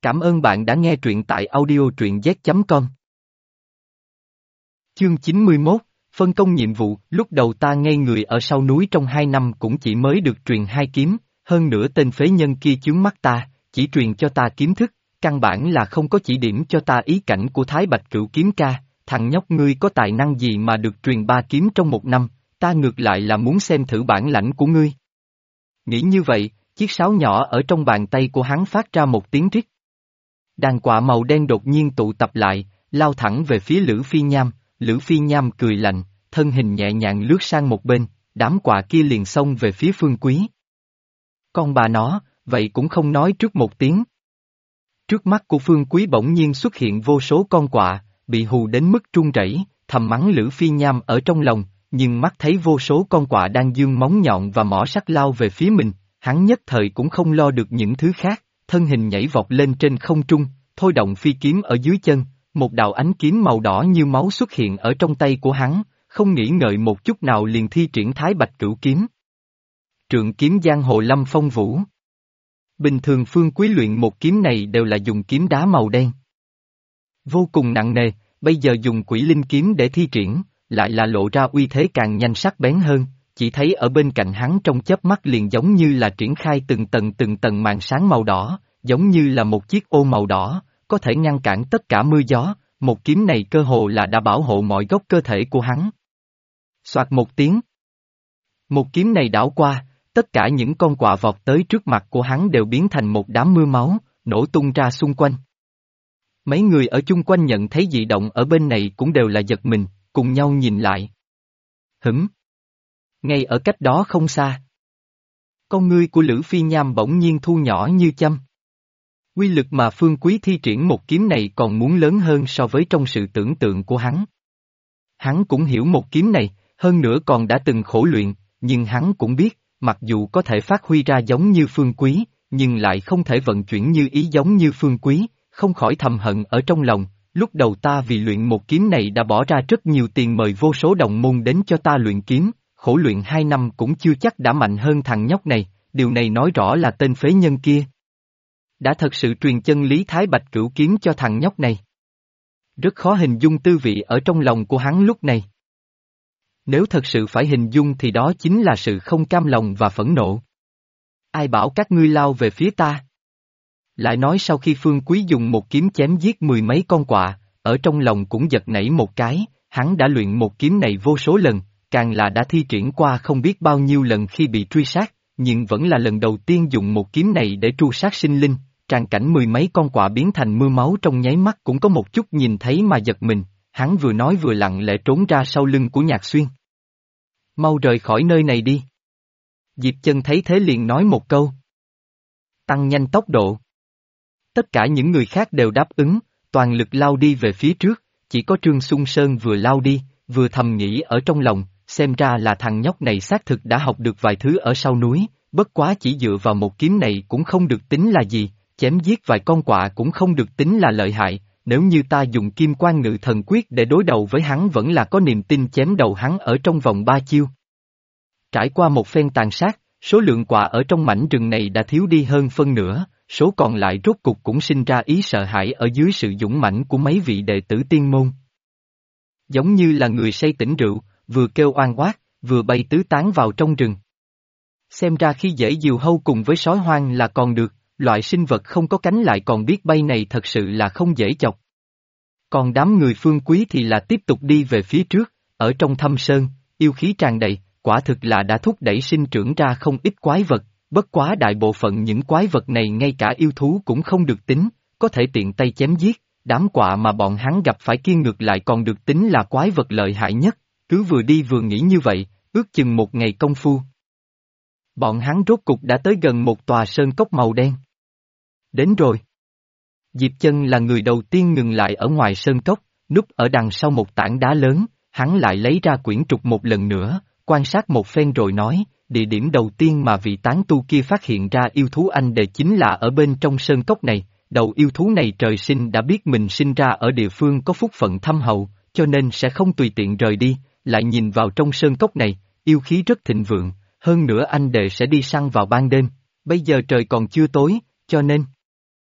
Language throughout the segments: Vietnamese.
Cảm ơn bạn đã nghe truyện tại audio truyện z.com. Chương 91, phân công nhiệm vụ. Lúc đầu ta ngây người ở sau núi trong 2 năm cũng chỉ mới được truyền 2 kiếm, hơn nữa tên phế nhân kia chướng mắt ta, chỉ truyền cho ta kiếm thức, căn bản là không có chỉ điểm cho ta ý cảnh của Thái Bạch Cửu kiếm ca. Thằng nhóc ngươi có tài năng gì mà được truyền 3 kiếm trong 1 năm, ta ngược lại là muốn xem thử bản lãnh của ngươi. Nghĩ như vậy, chiếc sáo nhỏ ở trong bàn tay của hắn phát ra một tiếng rít. Đàn quạ màu đen đột nhiên tụ tập lại, lao thẳng về phía Lữ Phi Nham. Lữ Phi Nham cười lạnh, thân hình nhẹ nhàng lướt sang một bên, đám quạ kia liền xông về phía Phương Quý. Con bà nó, vậy cũng không nói trước một tiếng. Trước mắt của Phương Quý bỗng nhiên xuất hiện vô số con quạ, bị hù đến mức run rẩy, thầm mắng Lữ Phi Nham ở trong lòng, nhưng mắt thấy vô số con quạ đang giương móng nhọn và mỏ sắt lao về phía mình, hắn nhất thời cũng không lo được những thứ khác, thân hình nhảy vọt lên trên không trung, thôi động phi kiếm ở dưới chân, một đạo ánh kiếm màu đỏ như máu xuất hiện ở trong tay của hắn, không nghĩ ngợi một chút nào liền thi triển Thái Bạch Cửu kiếm. Trượng kiếm giang hồ Lâm Phong Vũ. Bình thường Phương Quý luyện một kiếm này đều là dùng kiếm đá màu đen. Vô cùng nặng nề, bây giờ dùng Quỷ Linh kiếm để thi triển, lại là lộ ra uy thế càng nhanh sắc bén hơn, chỉ thấy ở bên cạnh hắn trong chớp mắt liền giống như là triển khai từng tầng màn sáng màu đỏ, giống như là một chiếc ô màu đỏ, có thể ngăn cản tất cả mưa gió, một kiếm này cơ hồ là đã bảo hộ mọi góc cơ thể của hắn. Soạt một tiếng. Một kiếm này đảo qua, tất cả những con quạ vọt tới trước mặt của hắn đều biến thành một đám mưa máu, nổ tung ra xung quanh. Mấy người ở chung quanh nhận thấy dị động ở bên này cũng đều là giật mình, cùng nhau nhìn lại. Ngay ở cách đó không xa. Con ngươi của Lữ Phi Nham bỗng nhiên thu nhỏ như châm. Quy lực mà Phương Quý thi triển một kiếm này còn muốn lớn hơn so với trong sự tưởng tượng của hắn. Hắn cũng hiểu một kiếm này, hơn nữa còn đã từng khổ luyện, nhưng hắn cũng biết, mặc dù có thể phát huy ra giống như Phương Quý, nhưng lại không thể vận chuyển như ý giống như Phương Quý, không khỏi thầm hận ở trong lòng. Lúc đầu ta vì luyện một kiếm này đã bỏ ra rất nhiều tiền mời vô số đồng môn đến cho ta luyện kiếm, khổ luyện 2 năm cũng chưa chắc đã mạnh hơn thằng nhóc này, điều này nói rõ là tên phế nhân kia đã thật sự truyền chân lý Thái Bạch Cửu kiếm cho thằng nhóc này. Rất khó hình dung tư vị ở trong lòng của hắn lúc này. Nếu thật sự phải hình dung thì đó chính là sự không cam lòng và phẫn nộ. Ai bảo các ngươi lao về phía ta? Lại nói sau khi Phương Quý dùng một kiếm chém giết 10 mấy con quạ, ở trong lòng cũng giật nảy một cái, hắn đã luyện một kiếm này vô số lần, càng là đã thi triển qua không biết bao nhiêu lần khi bị truy sát, nhưng vẫn là lần đầu tiên dùng một kiếm này để tru sát sinh linh, tràn cảnh 10 mấy con quạ biến thành mưa máu trong nháy mắt cũng có một chút nhìn thấy mà giật mình, hắn vừa nói vừa lặng lẽ trốn ra sau lưng của Nhạc Xuyên. Mau rời khỏi nơi này đi. Diệp Chân thấy thế liền nói một câu. Tăng nhanh tốc độ. Tất cả những người khác đều đáp ứng, toàn lực lao đi về phía trước, chỉ có Trương Xuân Sơn vừa lao đi, vừa thầm nghĩ ở trong lòng, xem ra là thằng nhóc này xác thực đã học được vài thứ ở sau núi, bất quá chỉ dựa vào một kiếm này cũng không được tính là gì, chém giết vài con quạ cũng không được tính là lợi hại, nếu như ta dùng Kim Quan Ngự Thần Quyết để đối đầu với hắn vẫn là có niềm tin chém đầu hắn ở trong vòng 3 chiêu. Trải qua một phen tàn sát, số lượng quạ ở trong mảnh rừng này đã thiếu đi hơn phân nửa, số còn lại rốt cục cũng sinh ra ý sợ hãi ở dưới sự dũng mãnh của mấy vị đệ tử tiên môn. Giống như là người say tỉnh rượu, vừa kêu oan oát, vừa bay tứ tán vào trong rừng. Xem ra khi dễ diều hâu cùng với sói hoang là còn được, loại sinh vật không có cánh lại còn biết bay này thật sự là không dễ chọc. Còn đám người Phương Quý thì là tiếp tục đi về phía trước, ở trong thâm sơn, yêu khí tràn đầy, quả thực là đã thúc đẩy sinh trưởng ra không ít quái vật, bất quá đại bộ phận những quái vật này ngay cả yêu thú cũng không được tính, có thể tiện tay chém giết, đám quạ mà bọn hắn gặp phải kia ngược lại còn được tính là quái vật lợi hại nhất, cứ vừa đi vừa nghĩ như vậy, ước chừng một ngày công phu. Bọn hắn rốt cục đã tới gần một tòa sơn cốc màu đen. Đến rồi. Diệp Chân là người đầu tiên ngừng lại ở ngoài sơn cốc, núp ở đằng sau một tảng đá lớn, hắn lại lấy ra quyển trục một lần nữa, quan sát một phen rồi nói, địa điểm đầu tiên mà vị tán tu kia phát hiện ra yêu thú anh đệ chính là ở bên trong sơn cốc này, đầu yêu thú này trời sinh đã biết mình sinh ra ở địa phương có phúc phận thâm hậu, cho nên sẽ không tùy tiện rời đi, lại nhìn vào trong sơn cốc này, yêu khí rất thịnh vượng, hơn nữa anh đệ sẽ đi săn vào ban đêm, bây giờ trời còn chưa tối, cho nên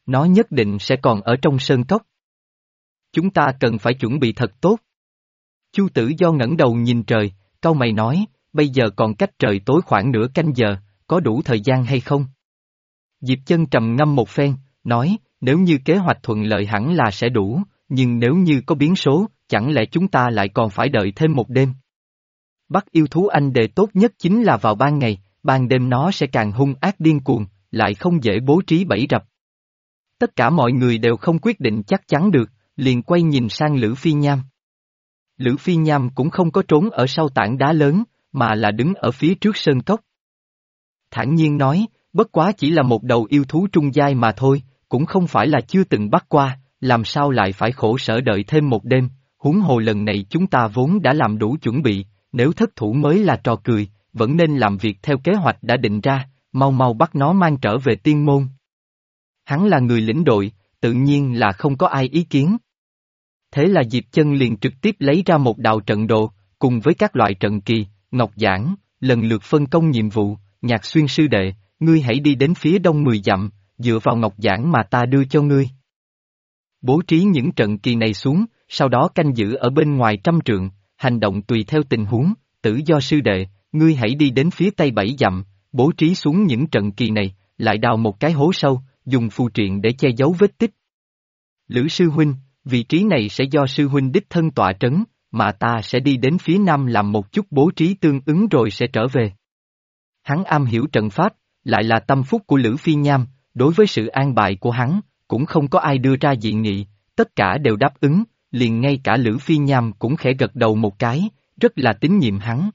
Nó nhất định sẽ còn ở trong sơn cốc. Chúng ta cần phải chuẩn bị thật tốt. Chu Tử Do ngẩng đầu nhìn trời, cau mày nói, bây giờ còn cách trời tối khoảng nửa canh giờ, có đủ thời gian hay không? Diệp Chân trầm ngâm một phen, nói, nếu như kế hoạch thuận lợi hẳn là sẽ đủ, nhưng nếu như có biến số, chẳng lẽ chúng ta lại còn phải đợi thêm một đêm? Bắt yêu thú anh đệ tốt nhất chính là vào ban ngày, ban đêm nó sẽ càng hung ác điên cuồng, lại không dễ bố trí bẫy rập. Tất cả mọi người đều không quyết định chắc chắn được, liền quay nhìn sang Lữ Phi Nham. Lữ Phi Nham cũng không có trốn ở sau tảng đá lớn, mà là đứng ở phía trước sơn cốc. Thản nhiên nói, bất quá chỉ là một đầu yêu thú trung giai mà thôi, cũng không phải là chưa từng bắt qua, làm sao lại phải khổ sở đợi thêm một đêm, huống hồ lần này chúng ta vốn đã làm đủ chuẩn bị, nếu thất thủ mới là trò cười, vẫn nên làm việc theo kế hoạch đã định ra, mau mau bắt nó mang trở về tiên môn. Hắn là người lĩnh đội, tự nhiên là không có ai ý kiến. Thế là Diệp Chân liền trực tiếp lấy ra một đạo trận đồ, cùng với các loại trận kỳ, ngọc giản, lần lượt phân công nhiệm vụ, Nhạc Xuyên sư đệ, ngươi hãy đi đến phía đông 10 dặm, dựa vào ngọc giản mà ta đưa cho ngươi. Bố trí những trận kỳ này xuống, sau đó canh giữ ở bên ngoài 100 trượng, hành động tùy theo tình huống, Tử Do sư đệ, ngươi hãy đi đến phía tây 7 dặm, bố trí xuống những trận kỳ này, lại đào một cái hố sâu, dùng phù triện để che giấu vết tích. Lữ sư huynh, vị trí này sẽ do sư huynh đích thân tọa trấn, mà ta sẽ đi đến phía nam làm một chút bố trí tương ứng rồi sẽ trở về. Hắn am hiểu trận pháp, lại là tâm phúc của Lữ Phi Nham, đối với sự an bài của hắn, cũng không có ai đưa ra dị nghị, tất cả đều đáp ứng, liền ngay cả Lữ Phi Nham cũng khẽ gật đầu một cái, rất là tín nhiệm hắn.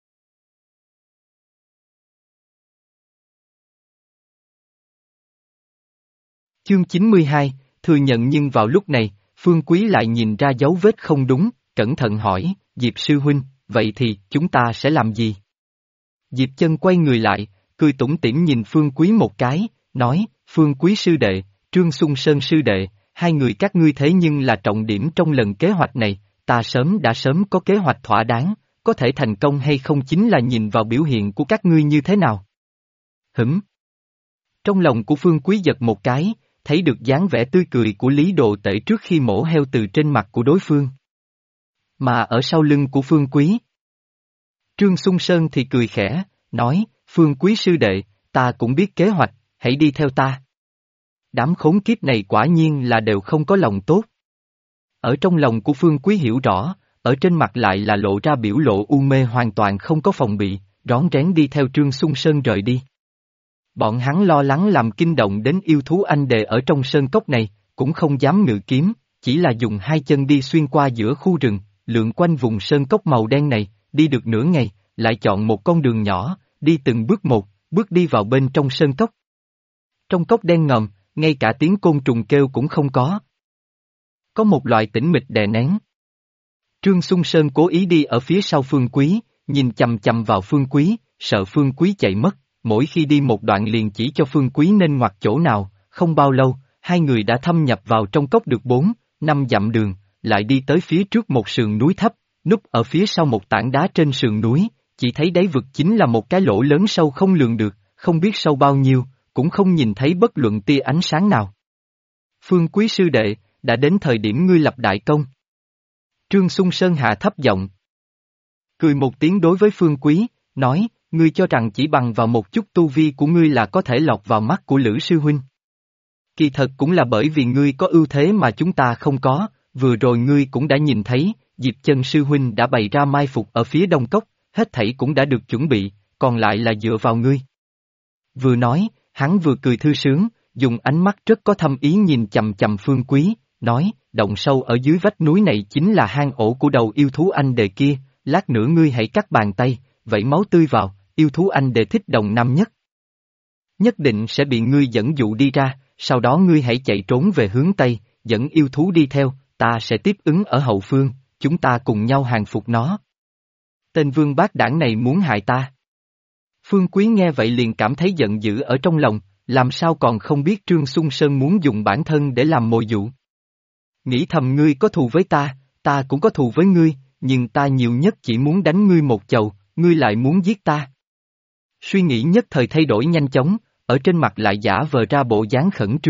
Chương 92, thừa nhận nhưng vào lúc này, Phương Quý lại nhìn ra dấu vết không đúng, cẩn thận hỏi, Diệp sư huynh, vậy thì chúng ta sẽ làm gì? Diệp Chân quay người lại, cười tủm tỉm nhìn Phương Quý một cái, nói, Phương Quý sư đệ, Trương Xung Sơn sư đệ, hai người các ngươi thế nhưng là trọng điểm trong lần kế hoạch này, ta đã sớm có kế hoạch thỏa đáng, có thể thành công hay không chính là nhìn vào biểu hiện của các ngươi như thế nào. Hửm. Trong lòng của Phương Quý giật một cái, thấy được dáng vẻ tươi cười của Lý Đồ Tể trước khi mổ heo từ trên mặt của đối phương. Mà ở sau lưng của Phương Quý, Trương Xung Sơn thì cười khẽ, nói, Phương Quý sư đệ, ta cũng biết kế hoạch, hãy đi theo ta. Đám khốn kiếp này quả nhiên là đều không có lòng tốt. Ở trong lòng của Phương Quý hiểu rõ, ở trên mặt lại là lộ ra biểu lộ u mê hoàn toàn không có phòng bị, rón rén đi theo Trương Xung Sơn rời đi. Bọn hắn lo lắng làm kinh động đến yêu thú anh đệ ở trong sơn cốc này, cũng không dám ngự kiếm, chỉ là dùng hai chân đi xuyên qua giữa khu rừng, lượn quanh vùng sơn cốc màu đen này, đi được nửa ngày, lại chọn một con đường nhỏ, đi từng bước một, bước đi vào bên trong sơn cốc. Trong cốc đen ngòm, ngay cả tiếng côn trùng kêu cũng không có. Có một loại tĩnh mịch đè nén. Trương Xung Sơn cố ý đi ở phía sau Phương Quý, nhìn chằm chằm vào Phương Quý, sợ Phương Quý chạy mất, mỗi khi đi một đoạn liền chỉ cho Phương Quý nên ngoặt chỗ nào, không bao lâu, hai người đã thâm nhập vào trong cốc được 4-5 dặm đường, lại đi tới phía trước một sườn núi thấp, núp ở phía sau một tảng đá trên sườn núi, chỉ thấy đáy vực chính là một cái lỗ lớn sâu không lường được, không biết sâu bao nhiêu, cũng không nhìn thấy bất luận tia ánh sáng nào. Phương Quý sư đệ, đã đến thời điểm ngươi lập đại công. Trương Xung Sơn hạ thấp giọng, cười một tiếng đối với Phương Quý, nói, ngươi cho rằng chỉ bằng vào một chút tu vi của ngươi là có thể lọt vào mắt của Lữ sư huynh. Kỳ thật cũng là bởi vì ngươi có ưu thế mà chúng ta không có, vừa rồi ngươi cũng đã nhìn thấy, Diệp Chân sư huynh đã bày ra mai phục ở phía đông cốc, hết thảy cũng đã được chuẩn bị, còn lại là dựa vào ngươi. Vừa nói, hắn vừa cười thư sướng, dùng ánh mắt rất có thâm ý nhìn chằm chằm Phương Quý, nói, động sâu ở dưới vách núi này chính là hang ổ của đầu yêu thú anh đệ kia, lát nữa ngươi hãy cắt bàn tay, vẩy máu tươi vào, yêu thú anh đệ thích đồng năm nhất. Nhất định sẽ bị ngươi dẫn dụ đi ra, sau đó ngươi hãy chạy trốn về hướng Tây, dẫn yêu thú đi theo, ta sẽ tiếp ứng ở hậu phương, chúng ta cùng nhau hàng phục nó. Tên vương bát đảng này muốn hại ta. Phương Quý nghe vậy liền cảm thấy giận dữ ở trong lòng, làm sao còn không biết Trương Xung Sơn muốn dùng bản thân để làm mồi dụ. Nghĩ thầm ngươi có thù với ta cũng có thù với ngươi, nhưng ta nhiều nhất chỉ muốn đánh ngươi một chầu, ngươi lại muốn giết ta. Suy nghĩ nhất thời thay đổi nhanh chóng, ở trên mặt lại giả vờ ra bộ dáng khẩn trương,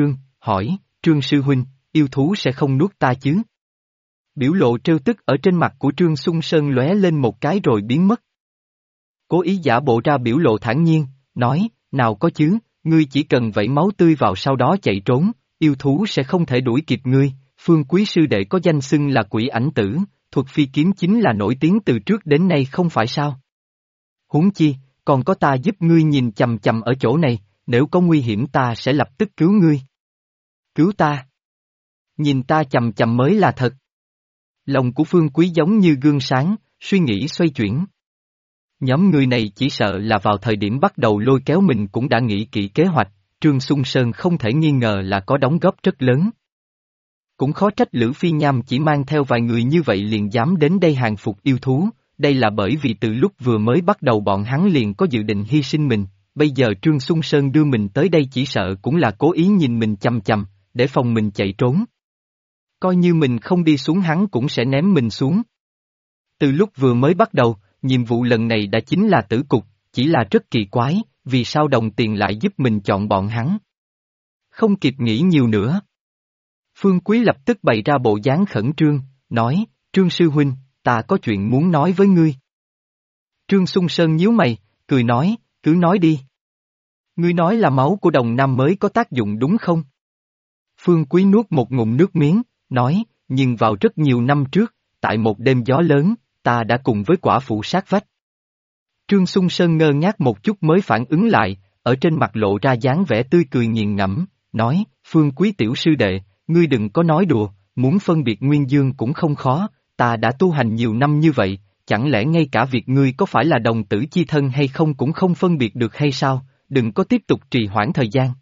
hỏi, Trương sư huynh, yêu thú sẽ không nuốt ta chứ? Biểu lộ trêu tức ở trên mặt của Trương Xung Sơn lóe lên một cái rồi biến mất. Cố ý giả bộ ra biểu lộ thản nhiên, nói, nào có chứ, ngươi chỉ cần vẩy máu tươi vào sau đó chạy trốn, yêu thú sẽ không thể đuổi kịp ngươi, Phương Quý sư đệ có danh xưng là quỷ ảnh tử, thuật phi kiếm chính là nổi tiếng từ trước đến nay không phải sao? Huống chi, còn có ta giúp ngươi nhìn chằm chằm ở chỗ này, nếu có nguy hiểm ta sẽ lập tức cứu ngươi. Cứu ta? Nhìn ta chằm chằm mới là thật. Lòng của Phương Quý giống như gương sáng, suy nghĩ xoay chuyển. Nhóm người này chỉ sợ là vào thời điểm bắt đầu lôi kéo mình cũng đã nghĩ kỹ kế hoạch, Trương Xung Sơn không thể nghi ngờ là có đóng góp rất lớn. Cũng khó trách Lữ Phi Nham chỉ mang theo vài người như vậy liền dám đến đây hàng phục yêu thú, đây là bởi vì từ lúc vừa mới bắt đầu bọn hắn liền có dự định hy sinh mình, bây giờ Trương Xung Sơn đưa mình tới đây chỉ sợ cũng là cố ý nhìn mình chằm chằm, để phòng mình chạy trốn. Coi như mình không đi xuống hắn cũng sẽ ném mình xuống. Từ lúc vừa mới bắt đầu, nhiệm vụ lần này đã chính là tử cục, chỉ là rất kỳ quái, vì sao đồng tiền lại giúp mình chọn bọn hắn. Không kịp nghĩ nhiều nữa. Phương Quý lập tức bày ra bộ dáng khẩn trương, nói, Trương sư huynh, ta có chuyện muốn nói với ngươi. Trương Xung Sơn nhíu mày, cười nói, cứ nói đi. Ngươi nói là máu của Đồng Nam mới có tác dụng đúng không? Phương Quý nuốt một ngụm nước miếng, nói, nhưng vào rất nhiều năm trước, tại một đêm gió lớn, ta đã cùng với quả phụ sát vách. Trương Xung Sơn ngơ ngác một chút mới phản ứng lại, ở trên mặt lộ ra dáng vẻ tươi cười nghiền ngẫm, nói, Phương Quý tiểu sư đệ, ngươi đừng có nói đùa, muốn phân biệt nguyên dương cũng không khó, ta đã tu hành nhiều năm như vậy, chẳng lẽ ngay cả việc ngươi có phải là đồng tử chi thân hay không cũng không phân biệt được hay sao, đừng có tiếp tục trì hoãn thời gian.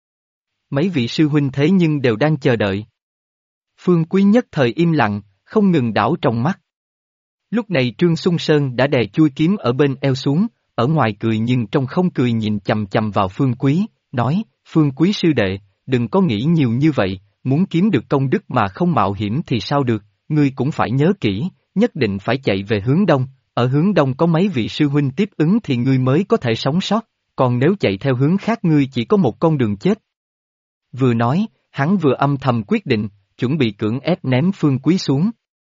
Mấy vị sư huynh thế nhưng đều đang chờ đợi. Phương Quý nhất thời im lặng, không ngừng đảo trong mắt. Lúc này Trương Xung Sơn đã đè chui kiếm ở bên eo xuống, ở ngoài cười nhưng trong không cười nhìn chằm chằm vào Phương Quý, nói, Phương Quý sư đệ, đừng có nghĩ nhiều như vậy, muốn kiếm được công đức mà không mạo hiểm thì sao được, ngươi cũng phải nhớ kỹ, nhất định phải chạy về hướng đông, ở hướng đông có mấy vị sư huynh tiếp ứng thì ngươi mới có thể sống sót, còn nếu chạy theo hướng khác ngươi chỉ có một con đường chết. Vừa nói, hắn vừa âm thầm quyết định, chuẩn bị cưỡng ép ném Phương Quý xuống.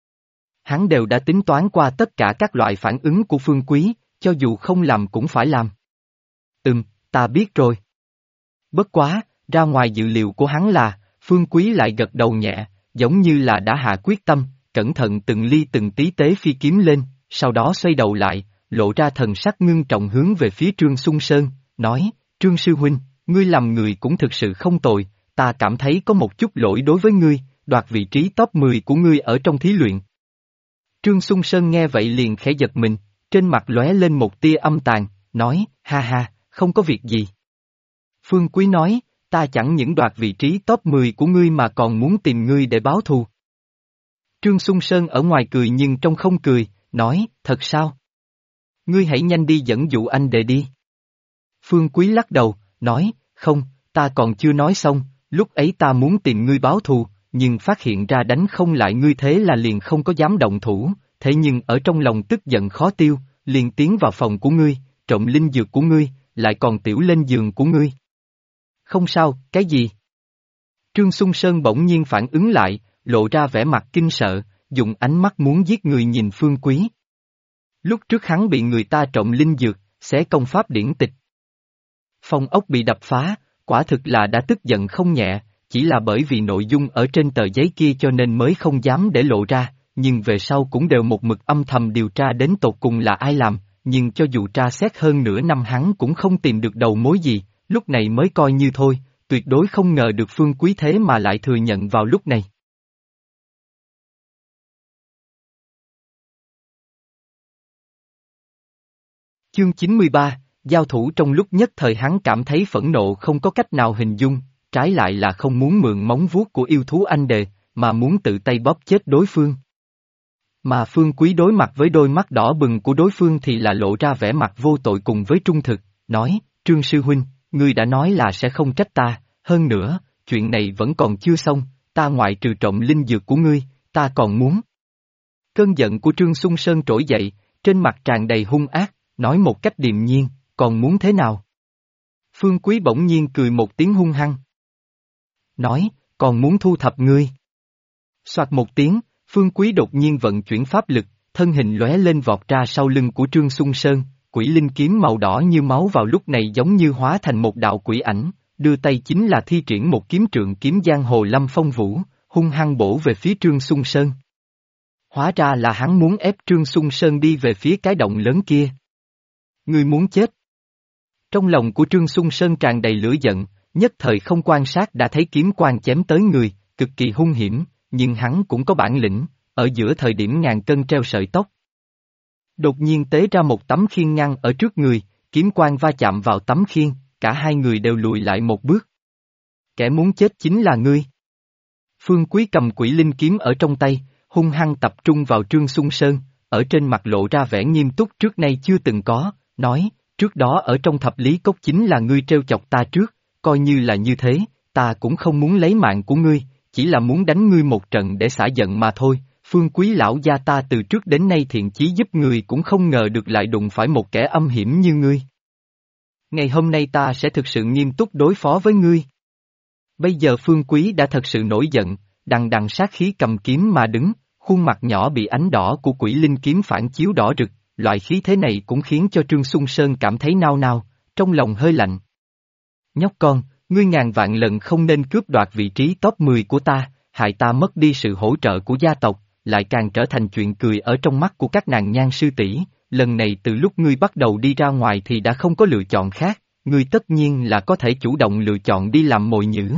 Hắn đều đã tính toán qua tất cả các loại phản ứng của Phương Quý, cho dù không làm cũng phải làm. Ta biết rồi. Bất quá, ra ngoài dự liệu của hắn là, Phương Quý lại gật đầu nhẹ, giống như là đã hạ quyết tâm, cẩn thận từng ly từng tí tế phi kiếm lên, sau đó xoay đầu lại, lộ ra thần sắc ngưng trọng hướng về phía Trương Xung Sơn, nói, Trương sư huynh, ngươi làm người cũng thực sự không tồi, ta cảm thấy có một chút lỗi đối với ngươi, đoạt vị trí top 10 của ngươi ở trong thí luyện. Trương Xung Sơn nghe vậy liền khẽ giật mình, trên mặt lóe lên một tia âm tàn, nói, ha ha, không có việc gì. Phương Quý nói, ta chẳng những đoạt vị trí top 10 của ngươi mà còn muốn tìm ngươi để báo thù. Trương Xung Sơn ở ngoài cười nhưng trong không cười, nói, thật sao? Ngươi hãy nhanh đi dẫn dụ anh đệ đi. Phương Quý lắc đầu, nói, không, ta còn chưa nói xong, lúc ấy ta muốn tìm ngươi báo thù, nhưng phát hiện ra đánh không lại ngươi thế là liền không có dám động thủ, thế nhưng ở trong lòng tức giận khó tiêu, liền tiến vào phòng của ngươi, trộm linh dược của ngươi, lại còn tiểu lên giường của ngươi. Không sao, cái gì? Trương Xung Sơn bỗng nhiên phản ứng lại, lộ ra vẻ mặt kinh sợ, dùng ánh mắt muốn giết người nhìn Phương Quý. Lúc trước hắn bị người ta trộm linh dược, xé công pháp điển tịch. Phòng ốc bị đập phá, quả thực là đã tức giận không nhẹ, chỉ là bởi vì nội dung ở trên tờ giấy kia cho nên mới không dám để lộ ra, nhưng về sau cũng đều một mực âm thầm điều tra đến tột cùng là ai làm, nhưng cho dù tra xét hơn nửa năm hắn cũng không tìm được đầu mối gì, lúc này mới coi như thôi, tuyệt đối không ngờ được Phương Quý thế mà lại thừa nhận vào lúc này. Chương 93, giao thủ trong lúc nhất thời hắn cảm thấy phẫn nộ không có cách nào hình dung, trái lại là không muốn mượn móng vuốt của yêu thú anh đề, mà muốn tự tay bóp chết đối phương. Mà Phương Quý đối mặt với đôi mắt đỏ bừng của đối phương thì là lộ ra vẻ mặt vô tội cùng với trung thực, nói, Trương sư huynh, ngươi đã nói là sẽ không trách ta, hơn nữa, chuyện này vẫn còn chưa xong, ta ngoại trừ trộm linh dược của ngươi, ta còn muốn. Cơn giận của Trương Xung Sơn trỗi dậy, trên mặt tràn đầy hung ác, nói một cách điềm nhiên, còn muốn thế nào? Phương Quý bỗng nhiên cười một tiếng hung hăng. nói, còn muốn thu thập ngươi. Soạt một tiếng, Phương Quý đột nhiên vận chuyển pháp lực, thân hình lóe lên vọt ra sau lưng của Trương Xuân Sơn, quỷ linh kiếm màu đỏ như máu vào lúc này giống như hóa thành một đạo quỷ ảnh, đưa tay chính là thi triển một kiếm trượng kiếm giang hồ lâm phong vũ, hung hăng bổ về phía Trương Xuân Sơn. Hóa ra là hắn muốn ép Trương Xuân Sơn đi về phía cái động lớn kia. Ngươi muốn chết. Trong lòng của Trương Xuân Sơn tràn đầy lửa giận, nhất thời không quan sát đã thấy kiếm quang chém tới người, cực kỳ hung hiểm, nhưng hắn cũng có bản lĩnh, ở giữa thời điểm ngàn cân treo sợi tóc. Đột nhiên tế ra một tấm khiên ngăn ở trước người, kiếm quang va chạm vào tấm khiên, cả hai người đều lùi lại một bước. Kẻ muốn chết chính là ngươi. Phương Quý cầm quỷ linh kiếm ở trong tay, hung hăng tập trung vào Trương Xuân Sơn, ở trên mặt lộ ra vẻ nghiêm túc trước nay chưa từng có, nói, trước đó ở trong thập lý cốc chính là ngươi trêu chọc ta trước, coi như là như thế, ta cũng không muốn lấy mạng của ngươi, chỉ là muốn đánh ngươi một trận để xả giận mà thôi. Phương Quý lão gia ta từ trước đến nay thiện chí giúp người cũng không ngờ được lại đụng phải một kẻ âm hiểm như ngươi. Ngày hôm nay ta sẽ thực sự nghiêm túc đối phó với ngươi. Bây giờ Phương Quý đã thật sự nổi giận, đằng đằng sát khí cầm kiếm mà đứng, khuôn mặt nhỏ bị ánh đỏ của quỷ linh kiếm phản chiếu đỏ rực, loại khí thế này cũng khiến cho Trương Xuân Sơn cảm thấy nao nao, trong lòng hơi lạnh. Nhóc con, ngươi ngàn vạn lần không nên cướp đoạt vị trí top 10 của ta, hại ta mất đi sự hỗ trợ của gia tộc, lại càng trở thành chuyện cười ở trong mắt của các nàng nhan sư tỷ. Lần này từ lúc ngươi bắt đầu đi ra ngoài thì đã không có lựa chọn khác, ngươi tất nhiên là có thể chủ động lựa chọn đi làm mồi nhữ.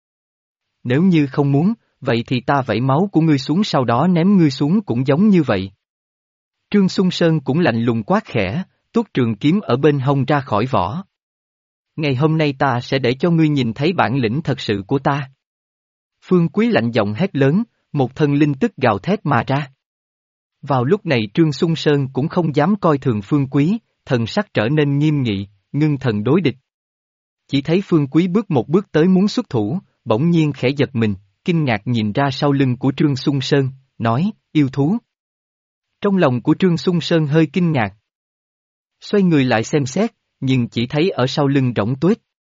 Nếu như không muốn, vậy thì ta vẩy máu của ngươi xuống sau đó ném ngươi xuống cũng giống như vậy. Trương Xuân Sơn cũng lạnh lùng quát khẽ, tuốt trường kiếm ở bên hông ra khỏi vỏ. Ngày hôm nay ta sẽ để cho ngươi nhìn thấy bản lĩnh thật sự của ta. Phương Quý lạnh giọng hét lớn, một thần linh tức gào thét mà ra. Vào lúc này Trương Xuân Sơn cũng không dám coi thường Phương Quý, thần sắc trở nên nghiêm nghị, ngưng thần đối địch. Chỉ thấy Phương Quý bước một bước tới muốn xuất thủ, bỗng nhiên khẽ giật mình, kinh ngạc nhìn ra sau lưng của Trương Xuân Sơn, nói, yêu thú. Trong lòng của Trương Xuân Sơn hơi kinh ngạc. Xoay người lại xem xét, nhưng chỉ thấy ở sau lưng rỗng tuếch.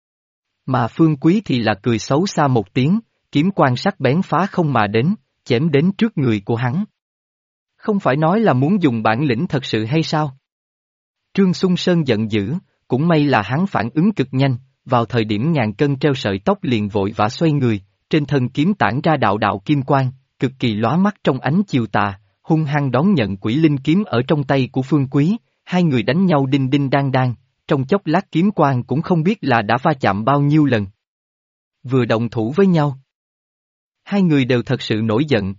Mà Phương Quý thì là cười xấu xa một tiếng, kiếm quang sắc bén phá không mà đến, chém đến trước người của hắn. Không phải nói là muốn dùng bản lĩnh thật sự hay sao? Trương Xuân Sơn giận dữ, cũng may là hắn phản ứng cực nhanh, vào thời điểm ngàn cân treo sợi tóc liền vội vã xoay người, trên thân kiếm tản ra đạo đạo kim quang, cực kỳ lóa mắt trong ánh chiều tà, hung hăng đón nhận quỷ linh kiếm ở trong tay của Phương Quý, hai người đánh nhau đinh đinh đang đang, trong chốc lát kiếm quang cũng không biết là đã va chạm bao nhiêu lần. Vừa động thủ với nhau. Hai người đều thật sự nổi giận.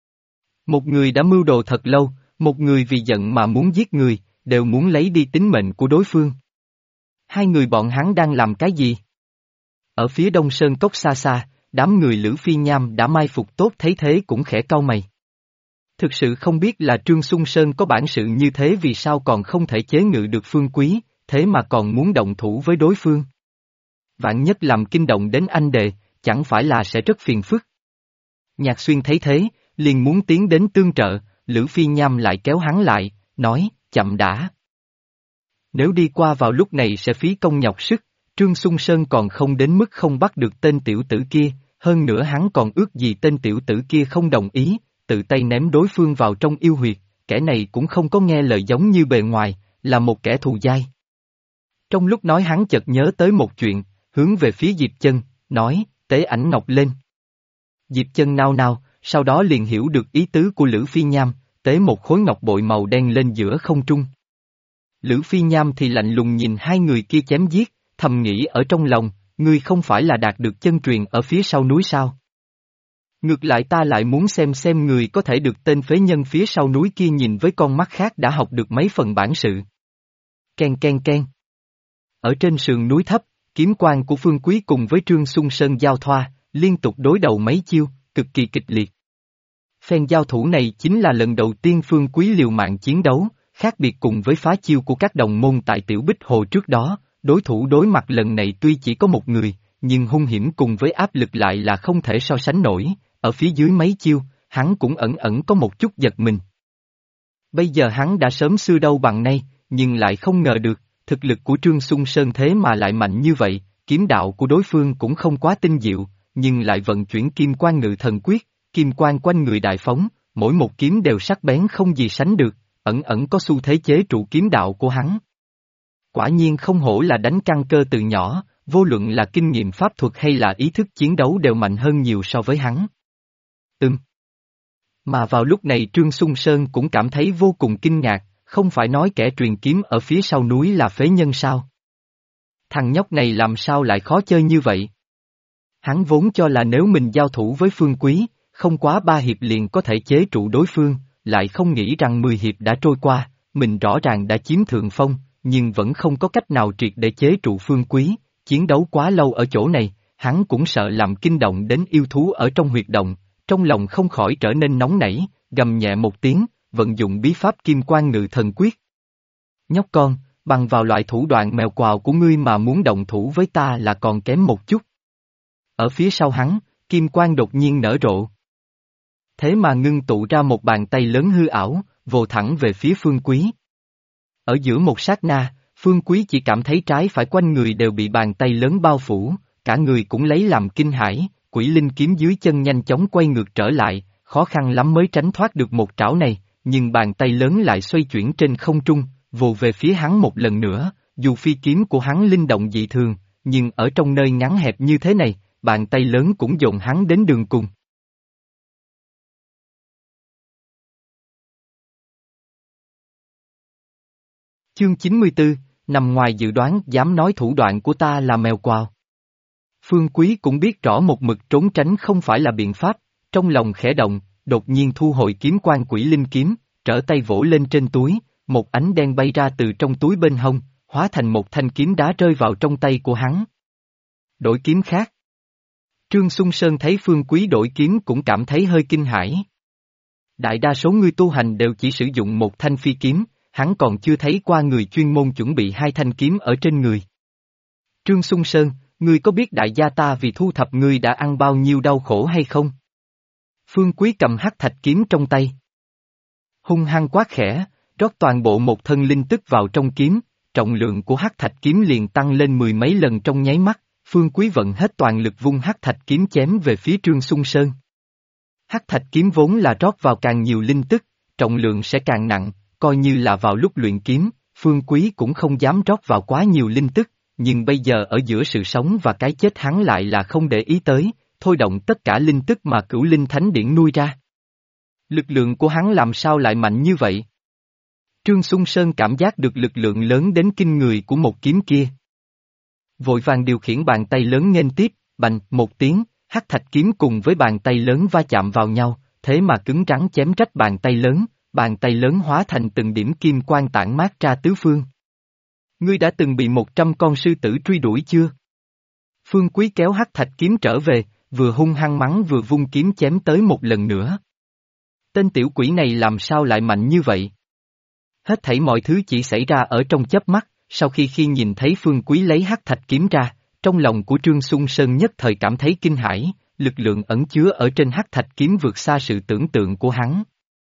Một người đã mưu đồ thật lâu, một người vì giận mà muốn giết người, đều muốn lấy đi tính mệnh của đối phương. Hai người bọn hắn đang làm cái gì? Ở phía đông sơn cốc xa xa, đám người Lữ Phi Nham đã mai phục tốt thấy thế cũng khẽ cau mày. Thực sự không biết là Trương Xuân Sơn có bản sự như thế vì sao còn không thể chế ngự được Phương Quý, thế mà còn muốn động thủ với đối phương. Vạn nhất làm kinh động đến anh đệ, chẳng phải là sẽ rất phiền phức. Nhạc Xuyên thấy thế, liền muốn tiến đến tương trợ, Lữ Phi Nham lại kéo hắn lại, nói, chậm đã. Nếu đi qua vào lúc này sẽ phí công nhọc sức, Trương Xuân Sơn còn không đến mức không bắt được tên tiểu tử kia, hơn nữa hắn còn ước gì tên tiểu tử kia không đồng ý, tự tay ném đối phương vào trong yêu huyệt, kẻ này cũng không có nghe lời giống như bề ngoài, là một kẻ thù dai. Trong lúc nói hắn chợt nhớ tới một chuyện, hướng về phía Diệp Chân, nói, tế ảnh ngọc lên. Diệp Chân nao nao, sau đó liền hiểu được ý tứ của Lữ Phi Nham, tế một khối ngọc bội màu đen lên giữa không trung. Lữ Phi Nham thì lạnh lùng nhìn hai người kia chém giết, thầm nghĩ ở trong lòng, ngươi không phải là đạt được chân truyền ở phía sau núi sao? Ngược lại ta lại muốn xem người có thể được tên phế nhân phía sau núi kia nhìn với con mắt khác đã học được mấy phần bản sự. Ken ken ken. Ở trên sườn núi thấp, kiếm quang của Phương Quý cùng với Trương Xuân Sơn giao thoa, liên tục đối đầu mấy chiêu, cực kỳ kịch liệt. Phen giao thủ này chính là lần đầu tiên Phương Quý liều mạng chiến đấu, khác biệt cùng với phá chiêu của các đồng môn tại Tiểu Bích Hồ trước đó, đối thủ đối mặt lần này tuy chỉ có một người, nhưng hung hiểm cùng với áp lực lại là không thể so sánh nổi, ở phía dưới mấy chiêu, hắn cũng ẩn ẩn có một chút giật mình. Bây giờ hắn đã sớm xưa đâu bằng nay, nhưng lại không ngờ được, thực lực của Trương Xuân Sơn thế mà lại mạnh như vậy, kiếm đạo của đối phương cũng không quá tinh diệu, nhưng lại vận chuyển kim quan ngự thần quyết, kim quan quanh người đại phóng, mỗi một kiếm đều sắc bén không gì sánh được, ẩn ẩn có xu thế chế trụ kiếm đạo của hắn. Quả nhiên không hổ là đánh căn cơ từ nhỏ, vô luận là kinh nghiệm pháp thuật hay là ý thức chiến đấu đều mạnh hơn nhiều so với hắn. Mà vào lúc này Trương Xung Sơn cũng cảm thấy vô cùng kinh ngạc, không phải nói kẻ truyền kiếm ở phía sau núi là phế nhân sao? Thằng nhóc này làm sao lại khó chơi như vậy? Hắn vốn cho là nếu mình giao thủ với Phương Quý, không quá 3 hiệp liền có thể chế trụ đối phương, lại không nghĩ rằng 10 hiệp đã trôi qua, mình rõ ràng đã chiếm thượng phong, nhưng vẫn không có cách nào triệt để chế trụ Phương Quý, chiến đấu quá lâu ở chỗ này, hắn cũng sợ làm kinh động đến yêu thú ở trong huyệt động, trong lòng không khỏi trở nên nóng nảy, gầm nhẹ một tiếng, vận dụng bí pháp kim quan ngự thần quyết. Nhóc con, bằng vào loại thủ đoạn mèo quào của ngươi mà muốn động thủ với ta là còn kém một chút. Ở phía sau hắn, kim quan đột nhiên nở rộ. Thế mà ngưng tụ ra một bàn tay lớn hư ảo, vồ thẳng về phía Phương Quý. Ở giữa một sát na, Phương Quý chỉ cảm thấy trái phải quanh người đều bị bàn tay lớn bao phủ, cả người cũng lấy làm kinh hãi, quỷ linh kiếm dưới chân nhanh chóng quay ngược trở lại, khó khăn lắm mới tránh thoát được một trảo này, nhưng bàn tay lớn lại xoay chuyển trên không trung, vồ về phía hắn một lần nữa, dù phi kiếm của hắn linh động dị thường, nhưng ở trong nơi ngắn hẹp như thế này, bàn tay lớn cũng dồn hắn đến đường cùng. Chương 94, nằm ngoài dự đoán dám nói thủ đoạn của ta là mèo quào. Phương Quý cũng biết rõ một mực trốn tránh không phải là biện pháp, trong lòng khẽ động, đột nhiên thu hồi kiếm quan quỷ linh kiếm, trở tay vỗ lên trên túi, một ánh đen bay ra từ trong túi bên hông, hóa thành một thanh kiếm đá rơi vào trong tay của hắn. Đổi kiếm khác. Trương Xung Sơn thấy Phương Quý đổi kiếm cũng cảm thấy hơi kinh hãi. Đại đa số người tu hành đều chỉ sử dụng một thanh phi kiếm, hắn còn chưa thấy qua người chuyên môn chuẩn bị 2 thanh kiếm ở trên người. Trương Xung Sơn, ngươi có biết đại gia ta vì thu thập ngươi đã ăn bao nhiêu đau khổ hay không? Phương Quý cầm hắc thạch kiếm trong tay. Hung hăng quát khẽ, rót toàn bộ một thân linh tức vào trong kiếm, trọng lượng của hắc thạch kiếm liền tăng lên 10 mấy lần trong nháy mắt, Phương Quý vận hết toàn lực vung hắc thạch kiếm chém về phía Trương Xung Sơn. Hắc thạch kiếm vốn là rót vào càng nhiều linh tức, trọng lượng sẽ càng nặng, coi như là vào lúc luyện kiếm, Phương Quý cũng không dám rót vào quá nhiều linh tức, nhưng bây giờ ở giữa sự sống và cái chết hắn lại là không để ý tới, thôi động tất cả linh tức mà cửu linh thánh điển nuôi ra. Lực lượng của hắn làm sao lại mạnh như vậy? Trương Xung Sơn cảm giác được lực lượng lớn đến kinh người của một kiếm kia. Vội vàng điều khiển bàn tay lớn nghênh tiếp, bành, một tiếng, hắc thạch kiếm cùng với bàn tay lớn va chạm vào nhau, thế mà cứng rắn chém rách bàn tay lớn hóa thành từng điểm kim quang tản mát ra tứ phương. Ngươi đã từng bị 100 con sư tử truy đuổi chưa? Phương Quý kéo hắc thạch kiếm trở về, vừa hung hăng mắng vừa vung kiếm chém tới một lần nữa. Tên tiểu quỷ này làm sao lại mạnh như vậy? Hết thảy mọi thứ chỉ xảy ra ở trong chớp mắt, sau khi nhìn thấy Phương Quý lấy hắc thạch kiếm ra, trong lòng của Trương Xung Sơn nhất thời cảm thấy kinh hãi, lực lượng ẩn chứa ở trên hắc thạch kiếm vượt xa sự tưởng tượng của hắn.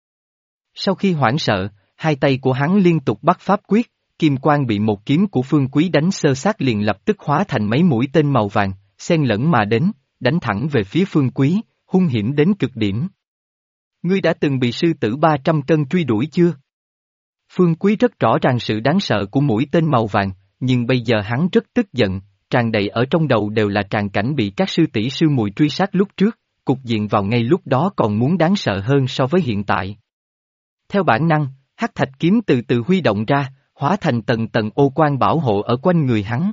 Sau khi hoảng sợ, hai tay của hắn liên tục bắt pháp quyết, kim quang bị một kiếm của Phương Quý đánh sơ sát liền lập tức hóa thành mấy mũi tên màu vàng, xen lẫn mà đến, đánh thẳng về phía Phương Quý, hung hiểm đến cực điểm. Ngươi đã từng bị sư tử 300 cân truy đuổi chưa? Phương Quý rất rõ ràng sự đáng sợ của mũi tên màu vàng, nhưng bây giờ hắn rất tức giận, tràn đầy ở trong đầu đều là tràng cảnh bị các sư tỷ sư muội truy sát lúc trước, cục diện vào ngay lúc đó còn muốn đáng sợ hơn so với hiện tại. Theo bản năng, hắc thạch kiếm từ từ huy động ra, hóa thành tầng tầng ô quan bảo hộ ở quanh người hắn.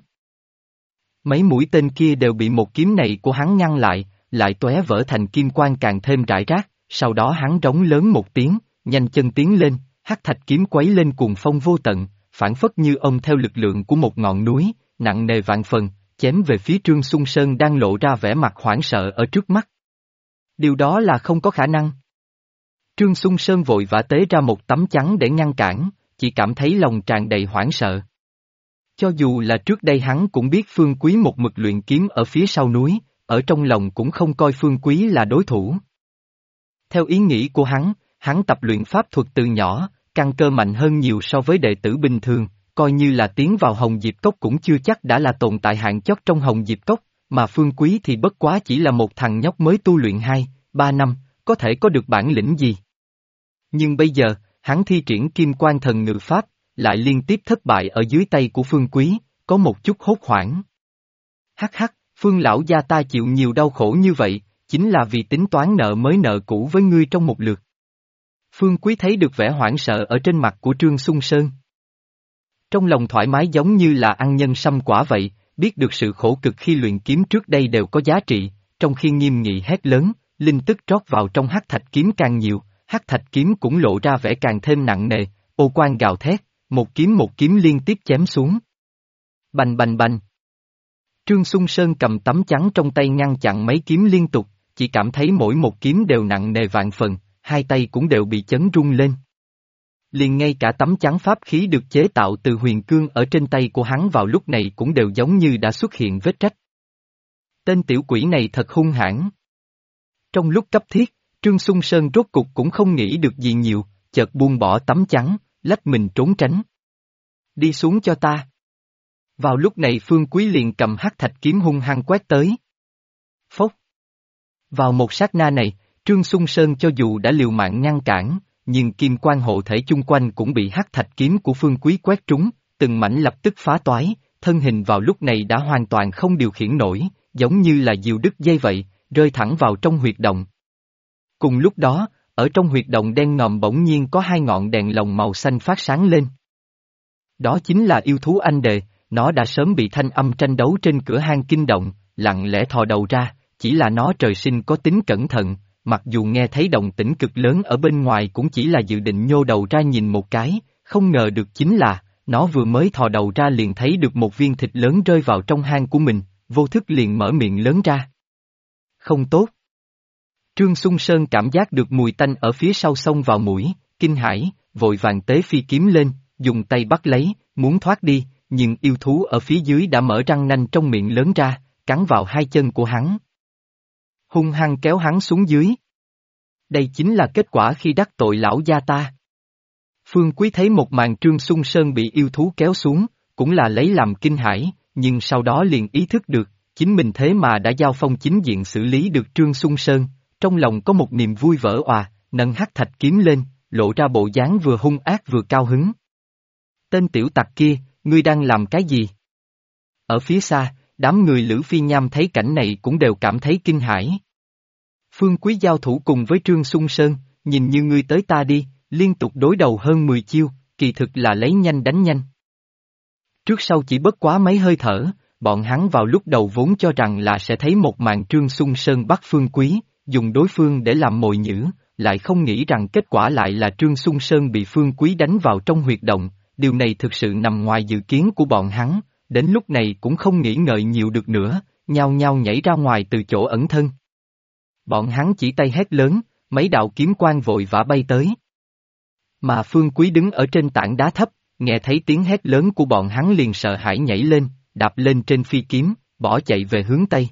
Mấy mũi tên kia đều bị một kiếm này của hắn ngăn lại tóe vỡ thành kim quang càng thêm rải rác, sau đó hắn rống lớn một tiếng, nhanh chân tiến lên, hắc thạch kiếm quấy lên cuồng phong vô tận, phản phất như ôm theo lực lượng của một ngọn núi, nặng nề vạn phần, chém về phía Trương Xung Sơn đang lộ ra vẻ mặt hoảng sợ ở trước mắt. Điều đó là không có khả năng. Trương Xung Sơn vội vã tế ra một tấm chắn để ngăn cản, chỉ cảm thấy lòng tràn đầy hoảng sợ. Cho dù là trước đây hắn cũng biết Phương Quý một mực luyện kiếm ở phía sau núi, ở trong lòng cũng không coi Phương Quý là đối thủ. Theo ý nghĩ của hắn tập luyện pháp thuật từ nhỏ, căn cơ mạnh hơn nhiều so với đệ tử bình thường, coi như là tiến vào Hồng Diệp Cốc cũng chưa chắc đã là tồn tại hạng chót trong Hồng Diệp Cốc, mà Phương Quý thì bất quá chỉ là một thằng nhóc mới tu luyện 2, 3 năm, có thể có được bản lĩnh gì. Nhưng bây giờ, hắn thi triển Kim Quan Thần Ngự Pháp, lại liên tiếp thất bại ở dưới tay của Phương Quý, có một chút hốt hoảng. Hắc hắc, Phương lão gia ta chịu nhiều đau khổ như vậy, chính là vì tính toán nợ mới nợ cũ với ngươi trong một lượt. Phương Quý thấy được vẻ hoảng sợ ở trên mặt của Trương Xung Sơn. Trong lòng thoải mái giống như là ăn nhân sâm quả vậy, biết được sự khổ cực khi luyện kiếm trước đây đều có giá trị, trong khi nghiêm nghị hét lớn, linh tức trót vào trong hắc thạch kiếm càng nhiều, hắc thạch kiếm cũng lộ ra vẻ càng thêm nặng nề, ô quan gào thét, một kiếm liên tiếp chém xuống. Bành bành bành. Trương Xung Sơn cầm tấm chắn trong tay ngăn chặn mấy kiếm liên tục, chỉ cảm thấy mỗi một kiếm đều nặng nề vạn phần, hai tay cũng đều bị chấn rung lên. Liền ngay cả tấm chắn pháp khí được chế tạo từ huyền cương ở trên tay của hắn vào lúc này cũng đều giống như đã xuất hiện vết rách. Tên tiểu quỷ này thật hung hãn. Trong lúc cấp thiết, Trương Xung Sơn rốt cục cũng không nghĩ được gì nhiều, chợt buông bỏ tấm chắn, lách mình trốn tránh. Đi xuống cho ta. Vào lúc này Phương Quý liền cầm hắc thạch kiếm hung hăng quét tới. Phốc. Vào một sát na này, Trương Xung Sơn cho dù đã liều mạng ngăn cản, nhưng kim quan hộ thể chung quanh cũng bị hắc thạch kiếm của Phương Quý quét trúng, từng mảnh lập tức phá toái, thân hình vào lúc này đã hoàn toàn không điều khiển nổi, giống như là diều đứt dây vậy, rơi thẳng vào trong huyệt động. Cùng lúc đó, ở trong huyệt động đen ngòm bỗng nhiên có hai ngọn đèn lồng màu xanh phát sáng lên. Đó chính là yêu thú anh đề, nó đã sớm bị thanh âm tranh đấu trên cửa hang kinh động, lặng lẽ thò đầu ra, chỉ là nó trời sinh có tính cẩn thận, mặc dù nghe thấy động tĩnh cực lớn ở bên ngoài cũng chỉ là dự định nhô đầu ra nhìn một cái, không ngờ được chính là, nó vừa mới thò đầu ra liền thấy được một viên thịt lớn rơi vào trong hang của mình, vô thức liền mở miệng lớn ra. Không tốt. Trương Xung Sơn cảm giác được mùi tanh ở phía sau xông vào mũi, kinh hãi, vội vàng tế phi kiếm lên, dùng tay bắt lấy, muốn thoát đi, nhưng yêu thú ở phía dưới đã mở răng nanh trong miệng lớn ra, cắn vào hai chân của hắn. Hung hăng kéo hắn xuống dưới. Đây chính là kết quả khi đắc tội lão gia ta. Phương Quý thấy một màn Trương Xung Sơn bị yêu thú kéo xuống, cũng là lấy làm kinh hãi, nhưng sau đó liền ý thức được, chính mình thế mà đã giao phong chính diện xử lý được Trương Xung Sơn, trong lòng có một niềm vui vỡ òa, nâng hắc thạch kiếm lên, lộ ra bộ dáng vừa hung ác vừa cao hứng. Tên tiểu tặc kia, ngươi đang làm cái gì? Ở phía xa, đám người Lữ Phi Nham thấy cảnh này cũng đều cảm thấy kinh hãi. Phương Quý giao thủ cùng với Trương Xung Sơn, nhìn như ngươi tới ta đi, liên tục đối đầu hơn 10 chiêu, kỳ thực là lấy nhanh đánh nhanh. Trước sau chỉ bất quá mấy hơi thở, bọn hắn vào lúc đầu vốn cho rằng là sẽ thấy một màn Trương Xung Sơn bắt Phương Quý, dùng đối phương để làm mồi nhử, lại không nghĩ rằng kết quả lại là Trương Xung Sơn bị Phương Quý đánh vào trong huyệt động, điều này thực sự nằm ngoài dự kiến của bọn hắn, đến lúc này cũng không nghĩ ngợi nhiều được nữa, nhao nhao nhảy ra ngoài từ chỗ ẩn thân. Bọn hắn chỉ tay hét lớn, mấy đạo kiếm quang vội vã bay tới. Mà Phương Quý đứng ở trên tảng đá thấp, nghe thấy tiếng hét lớn của bọn hắn liền sợ hãi nhảy lên, đạp lên trên phi kiếm, bỏ chạy về hướng Tây.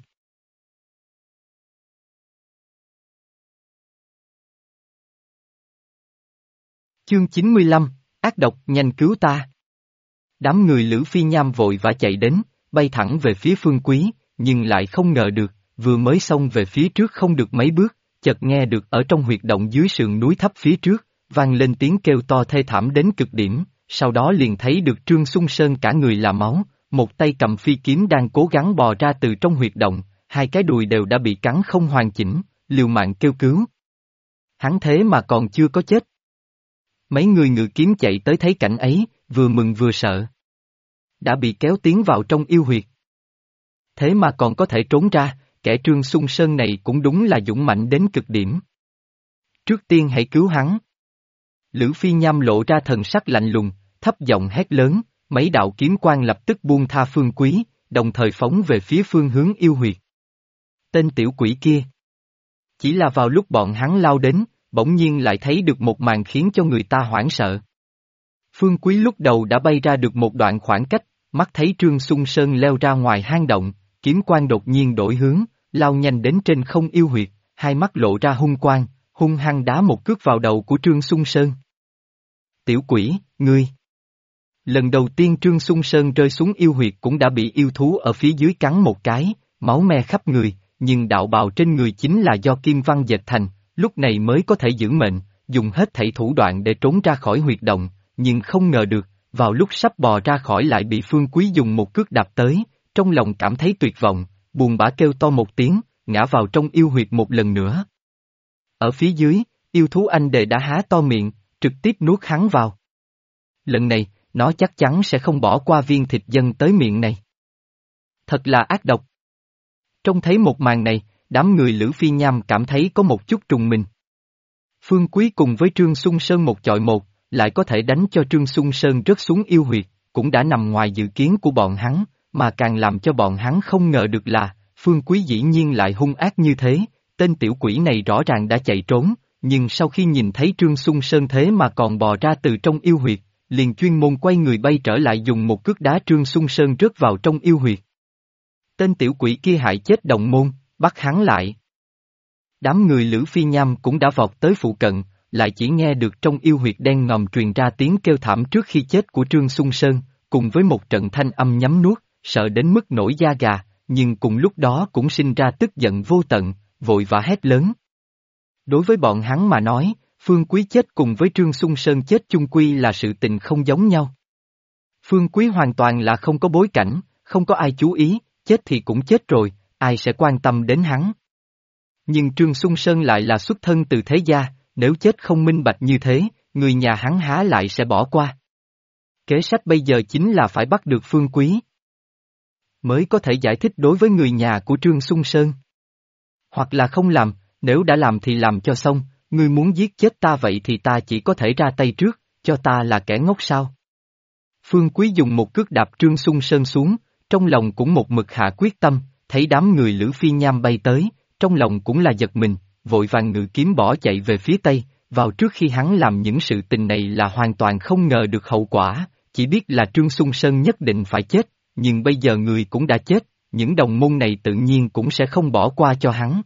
Chương 95, ác độc, nhanh cứu ta. Đám người Lữ Phi Nham vội vã chạy đến, bay thẳng về phía Phương Quý, nhưng lại không ngờ được, vừa mới xông về phía trước không được mấy bước, chợt nghe được ở trong huyệt động dưới sườn núi thấp phía trước, vang lên tiếng kêu to thê thảm đến cực điểm, sau đó liền thấy được Trương Xung Sơn cả người là máu, một tay cầm phi kiếm đang cố gắng bò ra từ trong huyệt động, hai cái đùi đều đã bị cắn không hoàn chỉnh, liều mạng kêu cứu. Hắn thế mà còn chưa có chết. Mấy người ngự kiếm chạy tới thấy cảnh ấy, vừa mừng vừa sợ. Đã bị kéo tiến vào trong yêu huyệt. Thế mà còn có thể trốn ra, kẻ Trương Xung Sơn này cũng đúng là dũng mạnh đến cực điểm. Trước tiên hãy cứu hắn. Lữ Phi Nham lộ ra thần sắc lạnh lùng, thấp giọng hét lớn, mấy đạo kiếm quang lập tức buông tha Phương Quý, đồng thời phóng về phía phương hướng yêu huyệt. Tên tiểu quỷ kia. Chỉ là vào lúc bọn hắn lao đến, bỗng nhiên lại thấy được một màn khiến cho người ta hoảng sợ. Phương Quý lúc đầu đã bay ra được một đoạn khoảng cách, mắt thấy Trương Xung Sơn leo ra ngoài hang động, kiếm quang đột nhiên đổi hướng, lao nhanh đến trên không yêu huyệt, hai mắt lộ ra hung quang, hung hăng đá một cước vào đầu của Trương Xung Sơn. Tiểu quỷ, ngươi. Lần đầu tiên Trương Xung Sơn rơi xuống yêu huyệt cũng đã bị yêu thú ở phía dưới cắn một cái, máu me khắp người, nhưng đạo bào trên người chính là do kim văn dệt thành, lúc này mới có thể giữ mệnh, dùng hết thảy thủ đoạn để trốn ra khỏi huyệt động, nhưng không ngờ được, vào lúc sắp bò ra khỏi lại bị Phương Quý dùng một cước đạp tới, trong lòng cảm thấy tuyệt vọng, buồn bã kêu to một tiếng, ngã vào trong yêu huyệt một lần nữa. Ở phía dưới, yêu thú anh đệ đã há to miệng, trực tiếp nuốt hắn vào. Lần này, nó chắc chắn sẽ không bỏ qua viên thịt dâng tới miệng này. Thật là ác độc. Trông thấy một màn này, đám người Lữ Phi Nham cảm thấy có một chút trùng mình. Phương Quý cùng với Trương Xung Sơn một chọi một, lại có thể đánh cho Trương Xung Sơn rớt xuống yêu huyệt, cũng đã nằm ngoài dự kiến của bọn hắn, mà càng làm cho bọn hắn không ngờ được là, Phương Quý dĩ nhiên lại hung ác như thế, tên tiểu quỷ này rõ ràng đã chạy trốn, nhưng sau khi nhìn thấy Trương Xung Sơn thế mà còn bò ra từ trong yêu huyệt, liền chuyên môn quay người bay trở lại dùng một cước đá Trương Xung Sơn rớt vào trong yêu huyệt. Tên tiểu quỷ kia hại chết đồng môn, bắt hắn lại. Đám người Lữ Phi Nham cũng đã vọt tới phụ cận, lại chỉ nghe được trong yêu huyệt đen ngòm truyền ra tiếng kêu thảm trước khi chết của Trương Xung Sơn, cùng với một trận thanh âm nhấm nuốt, sợ đến mức nổi da gà, nhưng cùng lúc đó cũng sinh ra tức giận vô tận, vội vã hét lớn. Đối với bọn hắn mà nói, Phương Quý chết cùng với Trương Xung Sơn chết chung quy là sự tình không giống nhau. Phương Quý hoàn toàn là không có bối cảnh, không có ai chú ý, chết thì cũng chết rồi, ai sẽ quan tâm đến hắn. Nhưng Trương Xung Sơn lại là xuất thân từ thế gia, nếu chết không minh bạch như thế, người nhà hắn há lại sẽ bỏ qua. Kế sách bây giờ chính là phải bắt được Phương Quý, mới có thể giải thích đối với người nhà của Trương Xung Sơn. Hoặc là không làm, nếu đã làm thì làm cho xong, ngươi muốn giết chết ta vậy thì ta chỉ có thể ra tay trước, cho ta là kẻ ngốc sao? Phương Quý dùng một cước đạp Trương Xung Sơn xuống, trong lòng cũng một mực hạ quyết tâm, thấy đám người Lữ Phi Nham bay tới, trong lòng cũng là giật mình, vội vàng ngự kiếm bỏ chạy về phía tây, vào trước khi hắn làm những sự tình này là hoàn toàn không ngờ được hậu quả, chỉ biết là Trương Xung Sơn nhất định phải chết, nhưng bây giờ người cũng đã chết, những đồng môn này tự nhiên cũng sẽ không bỏ qua cho hắn.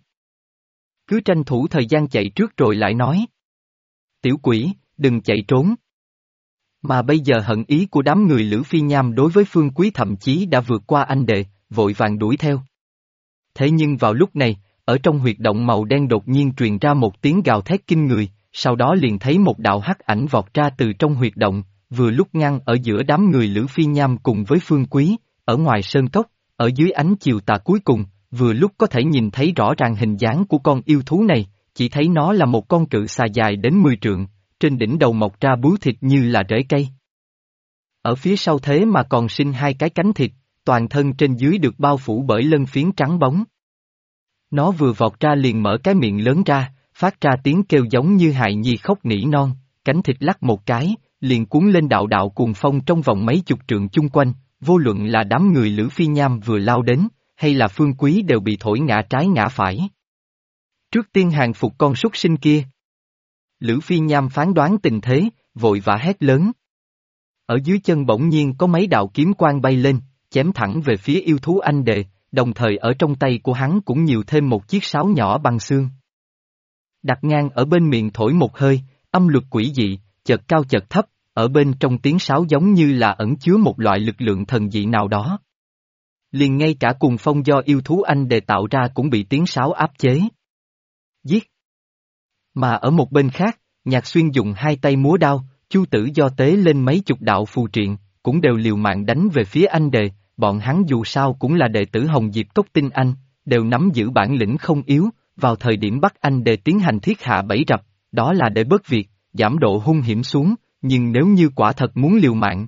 Cứ tranh thủ thời gian chạy trước rồi lại nói. Tiểu quỷ, đừng chạy trốn. Mà bây giờ hận ý của đám người Lữ Phi Nham đối với Phương Quý thậm chí đã vượt qua anh đệ, vội vàng đuổi theo. Thế nhưng vào lúc này, ở trong huyệt động màu đen đột nhiên truyền ra một tiếng gào thét kinh người, sau đó liền thấy một đạo hắc ảnh vọt ra từ trong huyệt động, vừa lúc ngăn ở giữa đám người Lữ Phi Nham cùng với Phương Quý, ở ngoài sơn cốc, ở dưới ánh chiều tà cuối cùng, vừa lúc có thể nhìn thấy rõ ràng hình dáng của con yêu thú này, chỉ thấy nó là một con cự xà dài đến 10 trượng, trên đỉnh đầu mọc ra bướu thịt như là rễ cây. Ở phía sau thế mà còn sinh hai cái cánh thịt, toàn thân trên dưới được bao phủ bởi lân phiến trắng bóng. Nó vừa vọt ra liền mở cái miệng lớn ra, phát ra tiếng kêu giống như hài nhi khóc nỉ non, cánh thịt lắc một cái, liền cuốn lên đạo đạo cuồng phong trong vòng mấy chục trượng chung quanh, vô luận là đám người Lữ Phi Nham vừa lao đến, hay là Phương Quý đều bị thổi ngã trái ngã phải. Trước tiên hàng phục con súc sinh kia. Lữ Phi Nham phán đoán tình thế, vội vã hét lớn. Ở dưới chân bỗng nhiên có mấy đạo kiếm quang bay lên, chém thẳng về phía yêu thú anh đệ, đồng thời ở trong tay của hắn cũng nhiều thêm một chiếc sáo nhỏ bằng xương. Đặt ngang ở bên miệng thổi một hơi, âm luật quỷ dị, chợt cao chợt thấp, ở bên trong tiếng sáo giống như là ẩn chứa một loại lực lượng thần dị nào đó. Liền ngay cả cuồng phong do yêu thú anh đệ tạo ra cũng bị tiếng sáo áp chế. Giết! Mà ở một bên khác, Nhạc Xuyên dùng hai tay múa đao, Chu Tử Do tế lên mấy chục đạo phù triện, cũng đều liều mạng đánh về phía anh đệ, bọn hắn dù sao cũng là đệ tử Hồng Diệp Cốc Tinh Anh, đều nắm giữ bản lĩnh không yếu, vào thời điểm bắt anh đệ tiến hành thiết hạ bẫy rập, đó là để bớt việc, giảm độ hung hiểm xuống, nhưng nếu như quả thật muốn liều mạng.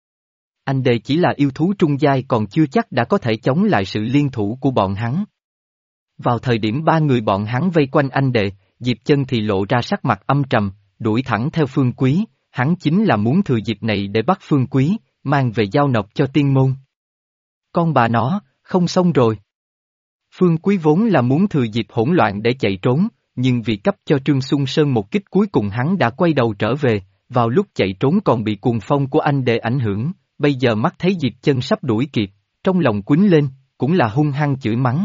Anh đệ chỉ là yêu thú trung giai còn chưa chắc đã có thể chống lại sự liên thủ của bọn hắn. Vào thời điểm ba người bọn hắn vây quanh anh đệ, Diệp Chân thì lộ ra sắc mặt âm trầm, đuổi thẳng theo Phương Quý, hắn chính là muốn thừa dịp này để bắt Phương Quý, mang về giao nộp cho tiên môn. Con bà nó, không xong rồi. Phương Quý vốn là muốn thừa dịp hỗn loạn để chạy trốn, nhưng vì cấp cho Trương Xung Sơn một kích cuối cùng hắn đã quay đầu trở về, vào lúc chạy trốn còn bị cuồng phong của anh đệ ảnh hưởng, bây giờ mắt thấy Diệp Chân sắp đuổi kịp, trong lòng quýnh lên, cũng là hung hăng chửi mắng.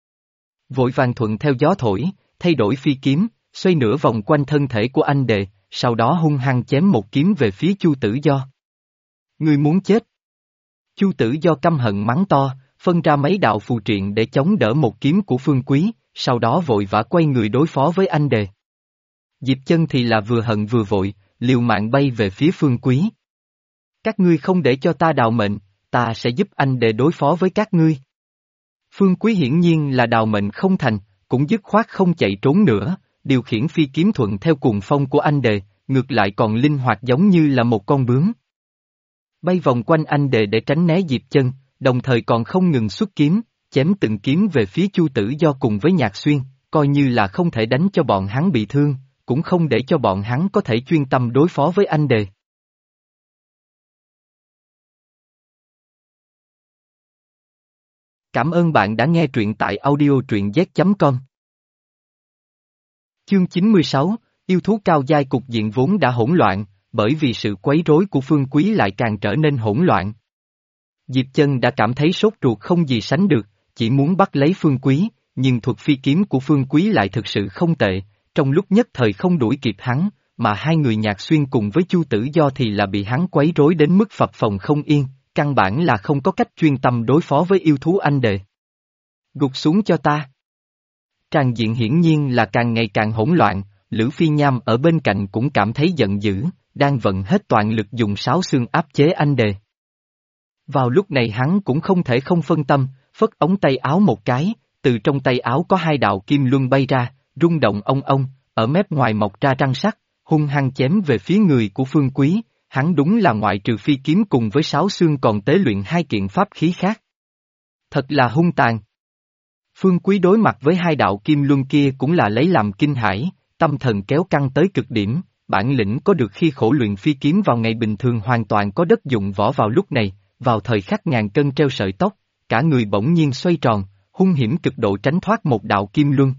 Vội vàng thuận theo gió thổi, thay đổi phi kiếm, xoay nửa vòng quanh thân thể của anh đệ, sau đó hung hăng chém một kiếm về phía Chu Tử Do. Ngươi muốn chết? Chu Tử Do căm hận mắng to, phân ra mấy đạo phù triện để chống đỡ một kiếm của Phương Quý, sau đó vội vã quay người đối phó với anh đề. Diệp Chân thì là vừa hận vừa vội, liều mạng bay về phía Phương Quý. Các ngươi không để cho ta đào mệnh, ta sẽ giúp anh đề đối phó với các ngươi. Phương Quý hiển nhiên là đào mệnh không thành, cũng dứt khoát không chạy trốn nữa, điều khiển phi kiếm thuận theo cuồng phong của anh đề, ngược lại còn linh hoạt giống như là một con bướm. Bay vòng quanh anh đề để tránh né Diệp Chân, đồng thời còn không ngừng xuất kiếm, chém từng kiếm về phía Chu Tử Do cùng với Nhạc Xuyên, coi như là không thể đánh cho bọn hắn bị thương, cũng không để cho bọn hắn có thể chuyên tâm đối phó với anh đề. Cảm ơn bạn đã nghe truyện tại audio truyện z.com. Chương 96, yêu thú cao giai cục diện vốn đã hỗn loạn, bởi vì sự quấy rối của Phương Quý lại càng trở nên hỗn loạn. Diệp Chân đã cảm thấy sốt ruột không gì sánh được, chỉ muốn bắt lấy Phương Quý, nhưng thuật phi kiếm của Phương Quý lại thực sự không tệ, trong lúc nhất thời không đuổi kịp hắn, mà hai người Nhạc Xuyên cùng với Chu Tử Do thì là bị hắn quấy rối đến mức phập phồng không yên, căn bản là không có cách chuyên tâm đối phó với yêu thú anh đệ. Gục xuống cho ta. Tràng diện hiển nhiên là càng ngày càng hỗn loạn, Lữ Phi Nham ở bên cạnh cũng cảm thấy giận dữ, đang vận hết toàn lực dùng sáo xương áp chế anh đề. Vào lúc này hắn cũng không thể không phân tâm, phất ống tay áo một cái, từ trong tay áo có hai đạo kim luân bay ra, rung động ong ong, ở mép ngoài mọc ra răng sắt, hung hăng chém về phía người của Phương Quý, hắn đúng là ngoại trừ phi kiếm cùng với sáo xương còn tế luyện hai kiện pháp khí khác. Thật là hung tàn. Phương Quý đối mặt với hai đạo kim luân kia cũng là lấy làm kinh hãi, tâm thần kéo căng tới cực điểm, bản lĩnh có được khi khổ luyện phi kiếm vào ngày bình thường hoàn toàn có đất dụng võ vào lúc này, vào thời khắc ngàn cân treo sợi tóc, cả người bỗng nhiên xoay tròn, hung hiểm cực độ tránh thoát một đạo kim luân.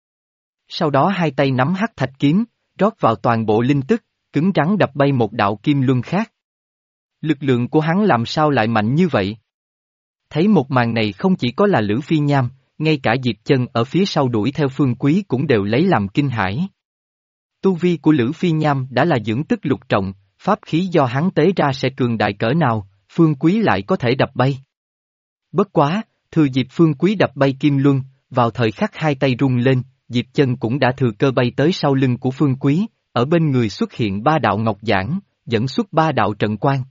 Sau đó hai tay nắm hắc thạch kiếm, rót vào toàn bộ linh tức, cứng rắn đập bay một đạo kim luân khác. Lực lượng của hắn làm sao lại mạnh như vậy? Thấy một màn này không chỉ có là Lữ Phi Nham, ngay cả Diệp Chân ở phía sau đuổi theo Phương Quý cũng đều lấy làm kinh hãi. Tu vi của Lữ Phi Nham đã là dưỡng tức lục trọng, pháp khí do hắn tế ra sẽ cường đại cỡ nào, Phương Quý lại có thể đập bay. Bất quá, thừa dịp Phương Quý đập bay kim luân, vào thời khắc hai tay rung lên, Diệp Chân cũng đã thừa cơ bay tới sau lưng của Phương Quý, ở bên người xuất hiện ba đạo ngọc giản, dẫn xuất ba đạo trận quang.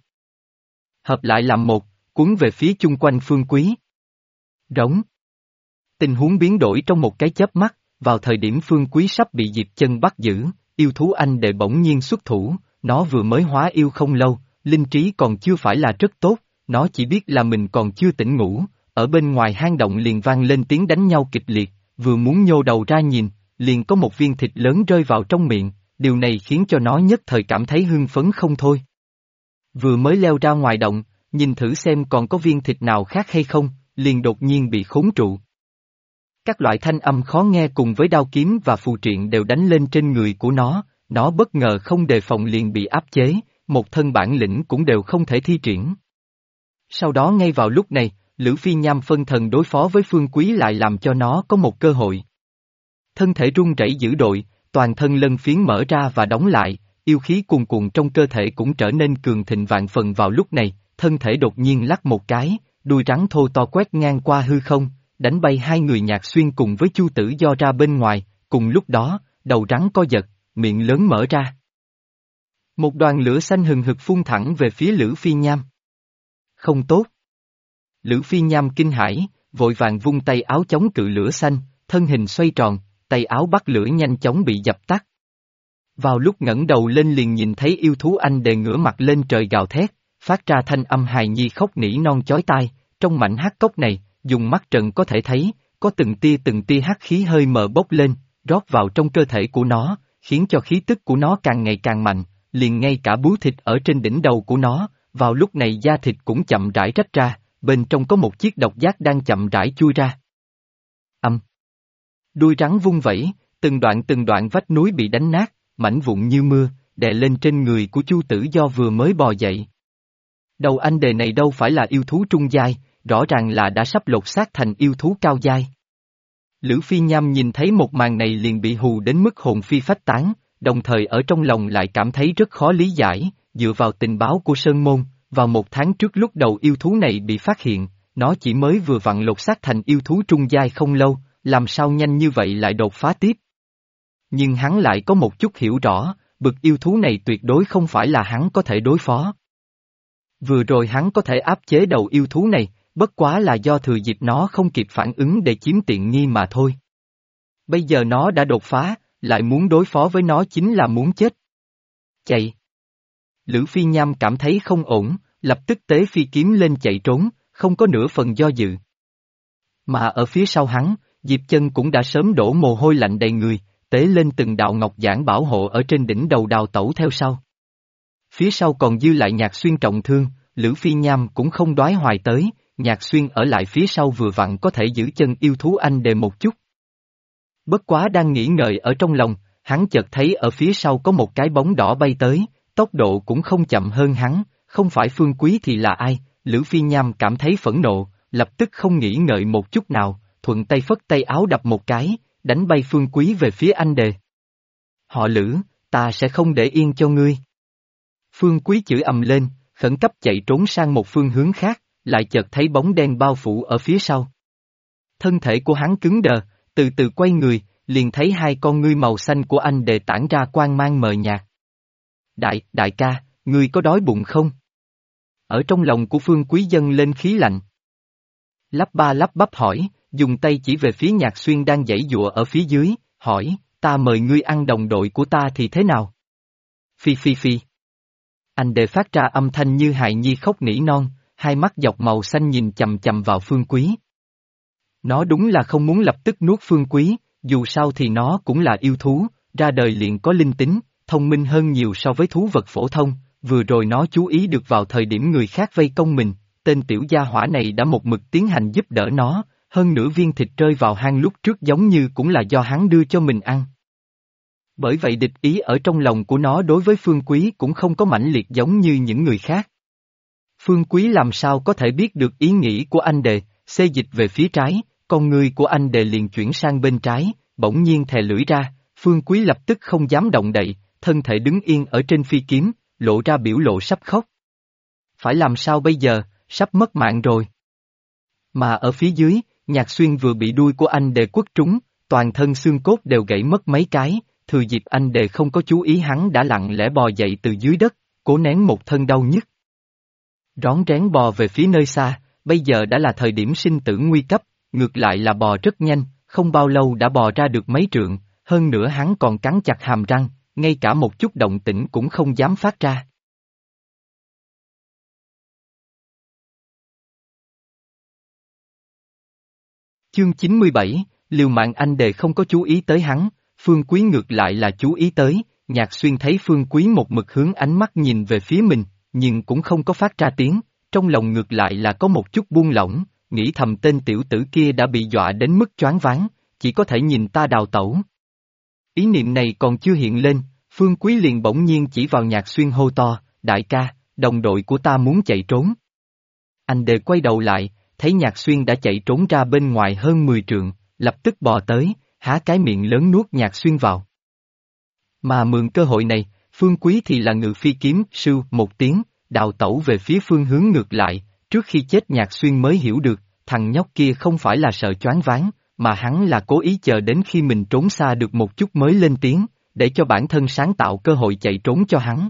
Hợp lại làm một, cuốn về phía chung quanh Phương Quý. Rống. Tình huống biến đổi trong một cái chớp mắt, vào thời điểm Phương Quý sắp bị Diệp Chân bắt giữ, yêu thú anh đệ bỗng nhiên xuất thủ, nó vừa mới hóa yêu không lâu, linh trí còn chưa phải là rất tốt, nó chỉ biết là mình còn chưa tỉnh ngủ, ở bên ngoài hang động liền vang lên tiếng đánh nhau kịch liệt, vừa muốn nhô đầu ra nhìn, liền có một viên thịt lớn rơi vào trong miệng, điều này khiến cho nó nhất thời cảm thấy hưng phấn không thôi. Vừa mới leo ra ngoài động, nhìn thử xem còn có viên thịt nào khác hay không, liền đột nhiên bị khốn trụ. Các loại thanh âm khó nghe cùng với đao kiếm và phù triện đều đánh lên trên người của nó bất ngờ không đề phòng liền bị áp chế, một thân bản lĩnh cũng đều không thể thi triển. Sau đó ngay vào lúc này, Lữ Phi Nham phân thần đối phó với Phương Quý lại làm cho nó có một cơ hội. Thân thể run rẩy dữ dội, toàn thân lân phiến mở ra và đóng lại, yêu khí cuồn cuộn trong cơ thể cũng trở nên cường thịnh vạn phần vào lúc này, thân thể đột nhiên lắc một cái, đuôi rắn thô to quét ngang qua hư không, đánh bay hai người Nhạc Xuyên cùng với Chu Tử Do ra bên ngoài, cùng lúc đó, đầu rắn co giật, miệng lớn mở ra. Một đoàn lửa xanh hừng hực phun thẳng về phía Lữ Phi Nham. Không tốt. Lữ Phi Nham kinh hãi, vội vàng vung tay áo chống cự lửa xanh, thân hình xoay tròn, tay áo bắt lửa nhanh chóng bị dập tắt. Vào lúc ngẩng đầu lên liền nhìn thấy yêu thú anh đề ngửa mặt lên trời gào thét, phát ra thanh âm hài nhi khóc nỉ non chói tai, trong mảnh hắc cốc này, dùng mắt trần có thể thấy, có từng tia hắc khí hơi mờ bốc lên, rót vào trong cơ thể của nó, khiến cho khí tức của nó càng ngày càng mạnh, liền ngay cả bướu thịt ở trên đỉnh đầu của nó, vào lúc này da thịt cũng chậm rãi rách ra, bên trong có một chiếc độc giác đang chậm rãi chui ra. Đuôi rắn vung vẩy, từng đoạn vách núi bị đánh nát, mảnh vụn như mưa, đè lên trên người của Chu Tử Do vừa mới bò dậy. Đầu anh đề này đâu phải là yêu thú trung giai, rõ ràng là đã sắp lột xác thành yêu thú cao giai. Lữ Phi Nham nhìn thấy một màn này liền bị hù đến mức hồn phi phách tán, đồng thời ở trong lòng lại cảm thấy rất khó lý giải, dựa vào tình báo của Sơn Môn, vào một tháng trước lúc đầu yêu thú này bị phát hiện, nó chỉ mới vừa vặn lột xác thành yêu thú trung giai không lâu, làm sao nhanh như vậy lại đột phá tiếp. Nhưng hắn lại có một chút hiểu rõ, bực yêu thú này tuyệt đối không phải là hắn có thể đối phó. Vừa rồi hắn có thể áp chế đầu yêu thú này, bất quá là do thừa dịp nó không kịp phản ứng để chiếm tiện nghi mà thôi. Bây giờ nó đã đột phá, lại muốn đối phó với nó chính là muốn chết. Chạy. Lữ Phi Nham cảm thấy không ổn, lập tức tế phi kiếm lên chạy trốn, không có nửa phần do dự. Mà ở phía sau hắn, Diệp Chân cũng đã sớm đổ mồ hôi lạnh đầy người, tế lên từng đạo ngọc giản bảo hộ ở trên đỉnh đầu đào tẩu theo sau. Phía sau còn dư lại Nhạc Xuyên trọng thương, Lữ Phi Nham cũng không đoái hoài tới, Nhạc Xuyên ở lại phía sau vừa vặn có thể giữ chân yêu thú anh đề một chút. Bất quá đang nghĩ ngợi ở trong lòng, hắn chợt thấy ở phía sau có một cái bóng đỏ bay tới, tốc độ cũng không chậm hơn hắn, không phải Phương Quý thì là ai, Lữ Phi Nham cảm thấy phẫn nộ, lập tức không nghĩ ngợi một chút nào, thuận tay phất tay áo đập một cái, đánh bay Phương Quý về phía anh đề. Họ Lữ, ta sẽ không để yên cho ngươi. Phương Quý chửi ầm lên, khẩn cấp chạy trốn sang một phương hướng khác, lại chợt thấy bóng đen bao phủ ở phía sau. Thân thể của hắn cứng đờ, từ từ quay người, liền thấy hai con ngươi màu xanh của anh đề tản ra quang mang mờ nhạt. Đại ca, ngươi có đói bụng không? Ở trong lòng của Phương Quý dâng lên khí lạnh. Lắp ba lắp bắp hỏi, dùng tay chỉ về phía Nhạc Xuyên đang giãy giụa ở phía dưới, hỏi, ta mời ngươi ăn đồng đội của ta thì thế nào? Phi phi phi. Anh đề phát ra âm thanh như hài nhi khóc nỉ non, hai mắt dọc màu xanh nhìn chầm chầm vào Phương Quý. Nó đúng là không muốn lập tức nuốt Phương Quý, dù sao thì nó cũng là yêu thú, ra đời liền có linh tính, thông minh hơn nhiều so với thú vật phổ thông, vừa rồi nó chú ý được vào thời điểm người khác vây công mình, tên tiểu gia hỏa này đã một mực tiến hành giúp đỡ nó, hơn nữa viên thịt rơi vào hang lúc trước giống như cũng là do hắn đưa cho mình ăn. Bởi vậy địch ý ở trong lòng của nó đối với Phương Quý cũng không có mãnh liệt giống như những người khác. Phương Quý làm sao có thể biết được ý nghĩ của anh đề, xê dịch về phía trái, con người của anh đề liền chuyển sang bên trái, bỗng nhiên thè lưỡi ra, Phương Quý lập tức không dám động đậy, thân thể đứng yên ở trên phi kiếm, lộ ra biểu lộ sắp khóc. Phải làm sao bây giờ, sắp mất mạng rồi. Mà ở phía dưới, Nhạc Xuyên vừa bị đuôi của anh đề quất trúng, toàn thân xương cốt đều gãy mất mấy cái, thừa dịp anh đề không có chú ý hắn đã lặng lẽ bò dậy từ dưới đất, cố nén một thân đau nhức. Rón rén bò về phía nơi xa, bây giờ đã là thời điểm sinh tử nguy cấp, ngược lại là bò rất nhanh, không bao lâu đã bò ra được mấy trượng, hơn nữa hắn còn cắn chặt hàm răng, ngay cả một chút động tĩnh cũng không dám phát ra. Chương 97, liều mạng anh đề không có chú ý tới hắn, Phương Quý ngược lại là chú ý tới, Nhạc Xuyên thấy Phương Quý một mực hướng ánh mắt nhìn về phía mình, nhưng cũng không có phát ra tiếng, trong lòng ngược lại là có một chút buông lỏng, nghĩ thầm tên tiểu tử kia đã bị dọa đến mức choáng váng, chỉ có thể nhìn ta đào tẩu. Ý niệm này còn chưa hiện lên, Phương Quý liền bỗng nhiên chỉ vào Nhạc Xuyên hô to, đại ca, đồng đội của ta muốn chạy trốn. Anh đề quay đầu lại, thấy Nhạc Xuyên đã chạy trốn ra bên ngoài hơn 10 trượng, lập tức bò tới, há cái miệng lớn nuốt Nhạc Xuyên vào. Mà mượn cơ hội này, Phương Quý thì là ngự phi kiếm, sưu một tiếng, đào tẩu về phía phương hướng ngược lại, trước khi chết Nhạc Xuyên mới hiểu được, thằng nhóc kia không phải là sợ choáng váng, mà hắn là cố ý chờ đến khi mình trốn xa được một chút mới lên tiếng, để cho bản thân sáng tạo cơ hội chạy trốn cho hắn.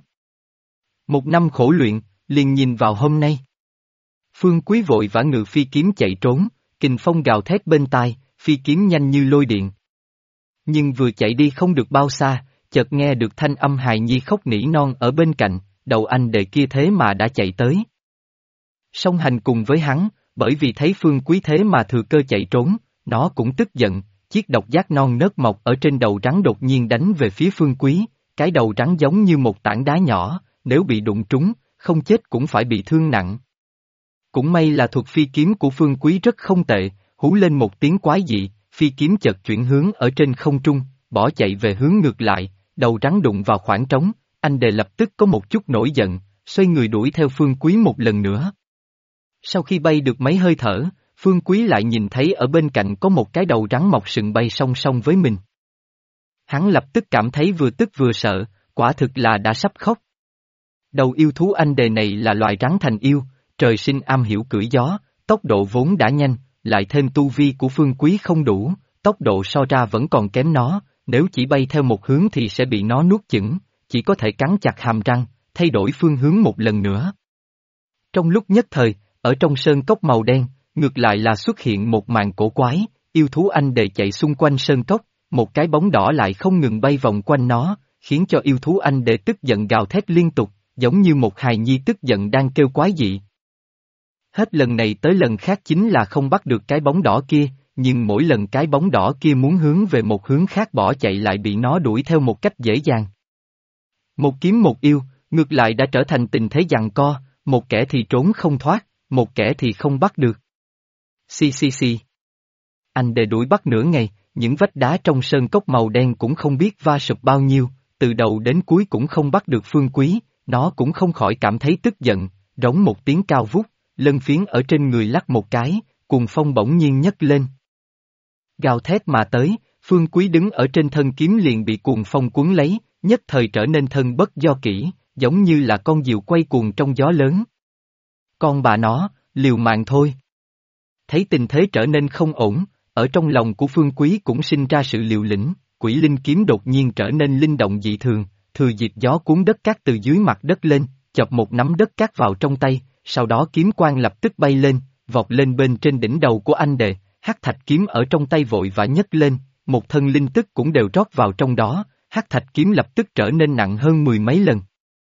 Một năm khổ luyện, liền nhìn vào hôm nay. Phương Quý vội vã ngự phi kiếm chạy trốn, kình phong gào thét bên tai, phi kiếm nhanh như lôi điện. Nhưng vừa chạy đi không được bao xa, chợt nghe được thanh âm hài nhi khóc nỉ non ở bên cạnh, đầu anh đệ kia thế mà đã chạy tới. Song hành cùng với hắn, bởi vì thấy Phương Quý thế mà thừa cơ chạy trốn, nó cũng tức giận, chiếc độc giác non nớt mọc ở trên đầu rắn đột nhiên đánh về phía Phương Quý, cái đầu rắn giống như một tảng đá nhỏ, nếu bị đụng trúng, không chết cũng phải bị thương nặng. Cũng may là thuật phi kiếm của Phương Quý rất không tệ, hú lên một tiếng quái dị, phi kiếm chợt chuyển hướng ở trên không trung, bỏ chạy về hướng ngược lại, đầu rắn đụng vào khoảng trống, anh đề lập tức có một chút nổi giận, xoay người đuổi theo Phương Quý một lần nữa. Sau khi bay được mấy hơi thở, Phương Quý lại nhìn thấy ở bên cạnh có một cái đầu rắn mọc sừng bay song song với mình. Hắn lập tức cảm thấy vừa tức vừa sợ, quả thực là đã sắp khóc. Đầu yêu thú anh đề này là loài rắn thành yêu, trời sinh am hiểu cưỡi gió, tốc độ vốn đã nhanh, lại thêm tu vi của Phương Quý không đủ, tốc độ so ra vẫn còn kém nó, nếu chỉ bay theo một hướng thì sẽ bị nó nuốt chửng, chỉ có thể cắn chặt hàm răng, thay đổi phương hướng một lần nữa. Trong lúc nhất thời, ở trong sơn cốc màu đen, ngược lại là xuất hiện một màn cổ quái, yêu thú anh đệ chạy xung quanh sơn cốc, một cái bóng đỏ lại không ngừng bay vòng quanh nó, khiến cho yêu thú anh đệ tức giận gào thét liên tục, giống như một hài nhi tức giận đang kêu quái dị. Hết lần này tới lần khác chính là không bắt được cái bóng đỏ kia, nhưng mỗi lần cái bóng đỏ kia muốn hướng về một hướng khác bỏ chạy lại bị nó đuổi theo một cách dễ dàng. Một kiếm một yêu, ngược lại đã trở thành tình thế giằng co, một kẻ thì trốn không thoát, một kẻ thì không bắt được. Xì. Anh để đuổi bắt nửa ngày, những vách đá trong sơn cốc màu đen cũng không biết va sụp bao nhiêu, từ đầu đến cuối cũng không bắt được Phương Quý, nó cũng không khỏi cảm thấy tức giận, rống một tiếng cao vút, lân phiến ở trên người lắc một cái, cuồng phong bỗng nhiên nhấc lên. Gào thét mà tới, Phương Quý đứng ở trên thân kiếm liền bị cuồng phong cuốn lấy, nhất thời trở nên thân bất do kỹ, giống như là con diều quay cuồng trong gió lớn. Con bà nó, liều mạng thôi. Thấy tình thế trở nên không ổn, ở trong lòng của Phương Quý cũng sinh ra sự liều lĩnh, quỷ linh kiếm đột nhiên trở nên linh động dị thường, thừa dịp gió cuốn đất cát từ dưới mặt đất lên, chọc một nắm đất cát vào trong tay, sau đó kiếm quang lập tức bay lên, vọt lên bên trên đỉnh đầu của anh đệ, hắc thạch kiếm ở trong tay vội vã nhấc lên, một thân linh tức cũng đều rót vào trong đó, hắc thạch kiếm lập tức trở nên nặng hơn mười mấy lần.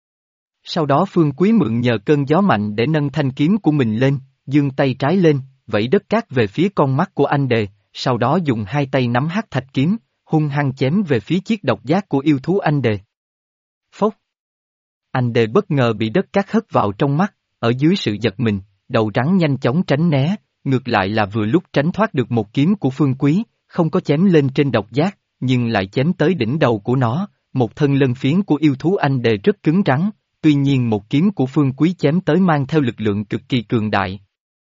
Sau đó Phương Quý mượn nhờ cơn gió mạnh để nâng thanh kiếm của mình lên, giương tay trái lên, vẫy đất cát về phía con mắt của anh đệ, sau đó dùng hai tay nắm hắc thạch kiếm, hung hăng chém về phía chiếc độc giác của yêu thú anh đệ. Phốc! Anh đệ bất ngờ bị đất cát hất vào trong mắt, ở dưới sự giật mình, đầu rắn nhanh chóng tránh né, ngược lại là vừa lúc tránh thoát được một kiếm của Phương Quý, không có chém lên trên độc giác, nhưng lại chém tới đỉnh đầu của nó, một thân lân phiến của yêu thú anh đệ rất cứng rắn, tuy nhiên một kiếm của Phương Quý chém tới mang theo lực lượng cực kỳ cường đại.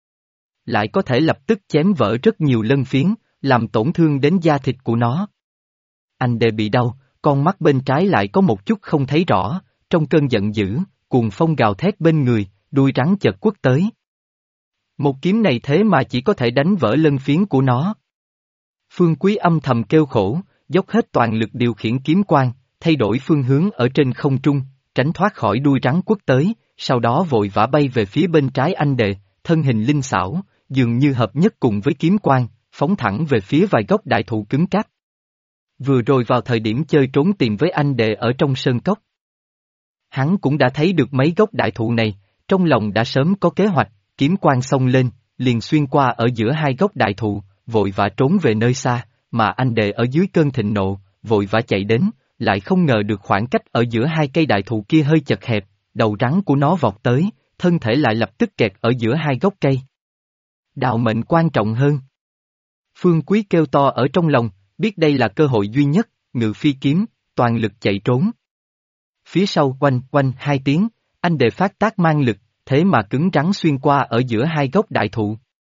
Lại có thể lập tức chém vỡ rất nhiều lân phiến, làm tổn thương đến da thịt của nó. Anh đệ bị đau, con mắt bên trái lại có một chút không thấy rõ, trong cơn giận dữ, cuồng phong gào thét bên người, đuôi rắn chợt quất tới. Một kiếm này thế mà chỉ có thể đánh vỡ lân phiến của nó. Phương Quý âm thầm kêu khổ, dốc hết toàn lực điều khiển kiếm quang, thay đổi phương hướng ở trên không trung, tránh thoát khỏi đuôi rắn quất tới, sau đó vội vã bay về phía bên trái anh đệ, thân hình linh xảo, dường như hợp nhất cùng với kiếm quang, phóng thẳng về phía vài gốc đại thụ cứng cáp. Vừa rồi vào thời điểm chơi trốn tìm với anh đệ ở trong sơn cốc. Hắn cũng đã thấy được mấy gốc đại thụ này, trong lòng đã sớm có kế hoạch, kiếm quang xông lên, liền xuyên qua ở giữa hai gốc đại thụ, vội vã trốn về nơi xa, mà anh đệ ở dưới cơn thịnh nộ, vội vã chạy đến, lại không ngờ được khoảng cách ở giữa hai cây đại thụ kia hơi chật hẹp, đầu rắn của nó vọt tới, thân thể lại lập tức kẹt ở giữa hai gốc cây. Đạo mệnh quan trọng hơn. Phương Quý kêu to ở trong lòng, biết đây là cơ hội duy nhất, ngự phi kiếm, toàn lực chạy trốn. Phía sau quanh hai tiếng, anh đệ phát tác mang lực, thế mà cứng rắn xuyên qua ở giữa hai gốc đại thụ.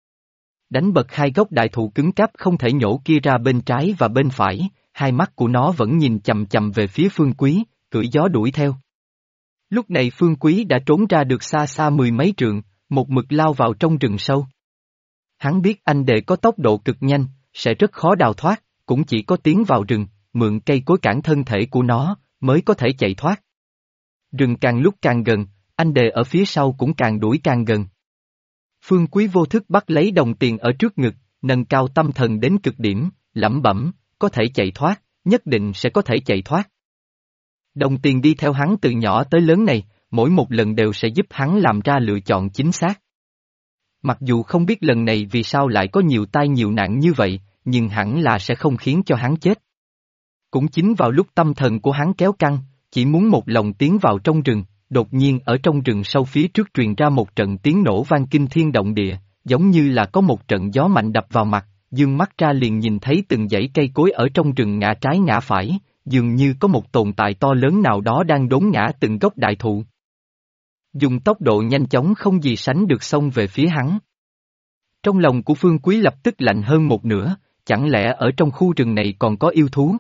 Đánh bật hai gốc đại thụ cứng cáp không thể nhổ kia ra bên trái và bên phải, hai mắt của nó vẫn nhìn chầm chầm về phía Phương Quý, cưỡi gió đuổi theo. Lúc này Phương Quý đã trốn ra được xa xa mười mấy trượng, một mực lao vào trong rừng sâu. Hắn biết anh đệ có tốc độ cực nhanh, sẽ rất khó đào thoát, cũng chỉ có tiến vào rừng, mượn cây cối cản thân thể của nó, mới có thể chạy thoát. Rừng càng lúc càng gần, anh đệ ở phía sau cũng càng đuổi càng gần. Phương Quý vô thức bắt lấy đồng tiền ở trước ngực, nâng cao tâm thần đến cực điểm, lẩm bẩm, có thể chạy thoát, nhất định sẽ có thể chạy thoát. Đồng tiền đi theo hắn từ nhỏ tới lớn này, mỗi một lần đều sẽ giúp hắn làm ra lựa chọn chính xác. Mặc dù không biết lần này vì sao lại có nhiều tai nhiều nạn như vậy, nhưng hẳn là sẽ không khiến cho hắn chết. Cũng chính vào lúc tâm thần của hắn kéo căng, chỉ muốn một lòng tiến vào trong rừng, đột nhiên ở trong rừng sâu phía trước truyền ra một trận tiếng nổ vang kinh thiên động địa, giống như là có một trận gió mạnh đập vào mặt, dương mắt ra liền nhìn thấy từng dãy cây cối ở trong rừng ngã trái ngã phải, dường như có một tồn tại to lớn nào đó đang đốn ngã từng gốc đại thụ. Dùng tốc độ nhanh chóng không gì sánh được xông về phía hắn. Trong lòng của Phương Quý lập tức lạnh hơn một nửa, chẳng lẽ ở trong khu rừng này còn có yêu thú?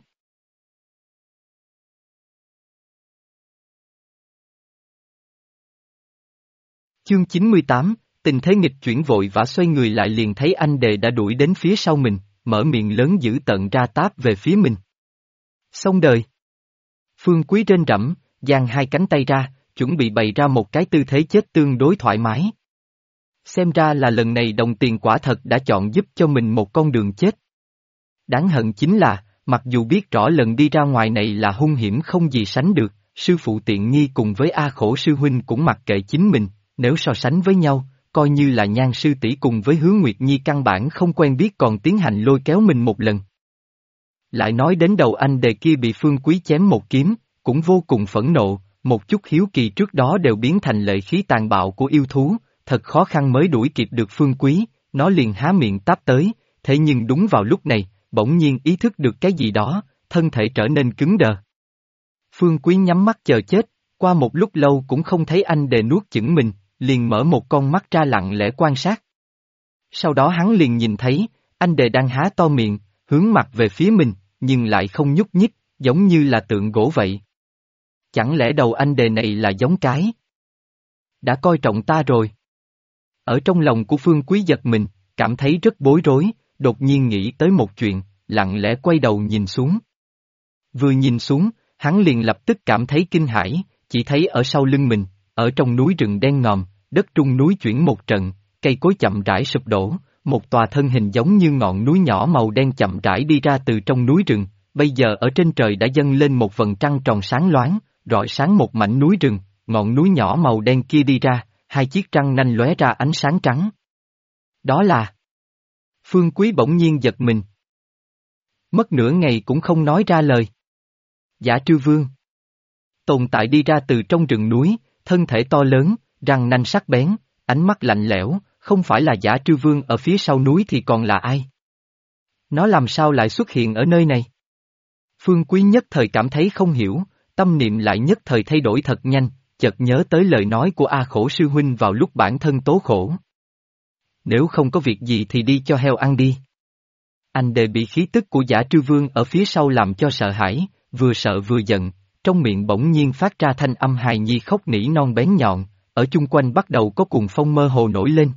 Chương 98, Tình thế nghịch chuyển vội vã xoay người lại liền thấy anh đề đã đuổi đến phía sau mình, mở miệng lớn dữ tợn ra táp về phía mình. Xong đời. Phương Quý rên rẫm, giang hai cánh tay ra, chuẩn bị bày ra một cái tư thế chết tương đối thoải mái. Xem ra là lần này đồng tiền quả thật đã chọn giúp cho mình một con đường chết. Đáng hận chính là, mặc dù biết rõ lần đi ra ngoài này là hung hiểm không gì sánh được, sư phụ tiện nghi cùng với A Khổ sư huynh cũng mặc kệ chính mình, nếu so sánh với nhau, coi như là Nhan sư tỷ cùng với Hứa Nguyệt Nhi căn bản không quen biết còn tiến hành lôi kéo mình một lần. Lại nói đến đầu anh đề kia bị Phương Quý chém một kiếm, cũng vô cùng phẫn nộ, một chút hiếu kỳ trước đó đều biến thành lệ khí tàn bạo của yêu thú, thật khó khăn mới đuổi kịp được Phương Quý, nó liền há miệng táp tới, thế nhưng đúng vào lúc này, bỗng nhiên ý thức được cái gì đó, thân thể trở nên cứng đờ. Phương Quý nhắm mắt chờ chết, qua một lúc lâu cũng không thấy anh đề nuốt chửng mình, liền mở một con mắt ra lặng lẽ quan sát. Sau đó hắn liền nhìn thấy, anh đề đang há to miệng, hướng mặt về phía mình, nhưng lại không nhúc nhích, giống như là tượng gỗ vậy. Chẳng lẽ đầu anh đề này là giống cái? Đã coi trọng ta rồi. Ở trong lòng của Phương Quý giật mình, cảm thấy rất bối rối, đột nhiên nghĩ tới một chuyện, lặng lẽ quay đầu nhìn xuống. Vừa nhìn xuống, hắn liền lập tức cảm thấy kinh hãi, chỉ thấy ở sau lưng mình, ở trong núi rừng đen ngòm, đất trung núi chuyển một trận, cây cối chậm rãi sụp đổ, một tòa thân hình giống như ngọn núi nhỏ màu đen chậm rãi đi ra từ trong núi rừng, bây giờ ở trên trời đã dâng lên một vầng trăng tròn sáng loáng, rọi sáng một mảnh núi rừng, ngọn núi nhỏ màu đen kia đi ra, hai chiếc răng nanh lóe ra ánh sáng trắng. Đó là... Phương Quý bỗng nhiên giật mình. Mất nửa ngày cũng không nói ra lời. Giả Trư Vương. Tồn tại đi ra từ trong rừng núi, thân thể to lớn, răng nanh sắc bén, ánh mắt lạnh lẽo, không phải là Giả Trư Vương ở phía sau núi thì còn là ai? Nó làm sao lại xuất hiện ở nơi này? Phương Quý nhất thời cảm thấy không hiểu, tâm niệm lại nhất thời thay đổi thật nhanh, chợt nhớ tới lời nói của A Khổ sư huynh vào lúc bản thân tố khổ. Nếu không có việc gì thì đi cho heo ăn đi. Anh đề bị khí tức của Giả Trư Vương ở phía sau làm cho sợ hãi, vừa sợ vừa giận, trong miệng bỗng nhiên phát ra thanh âm hài nhi khóc nỉ non bén nhọn, ở chung quanh bắt đầu có cuồng phong mơ hồ nổi lên.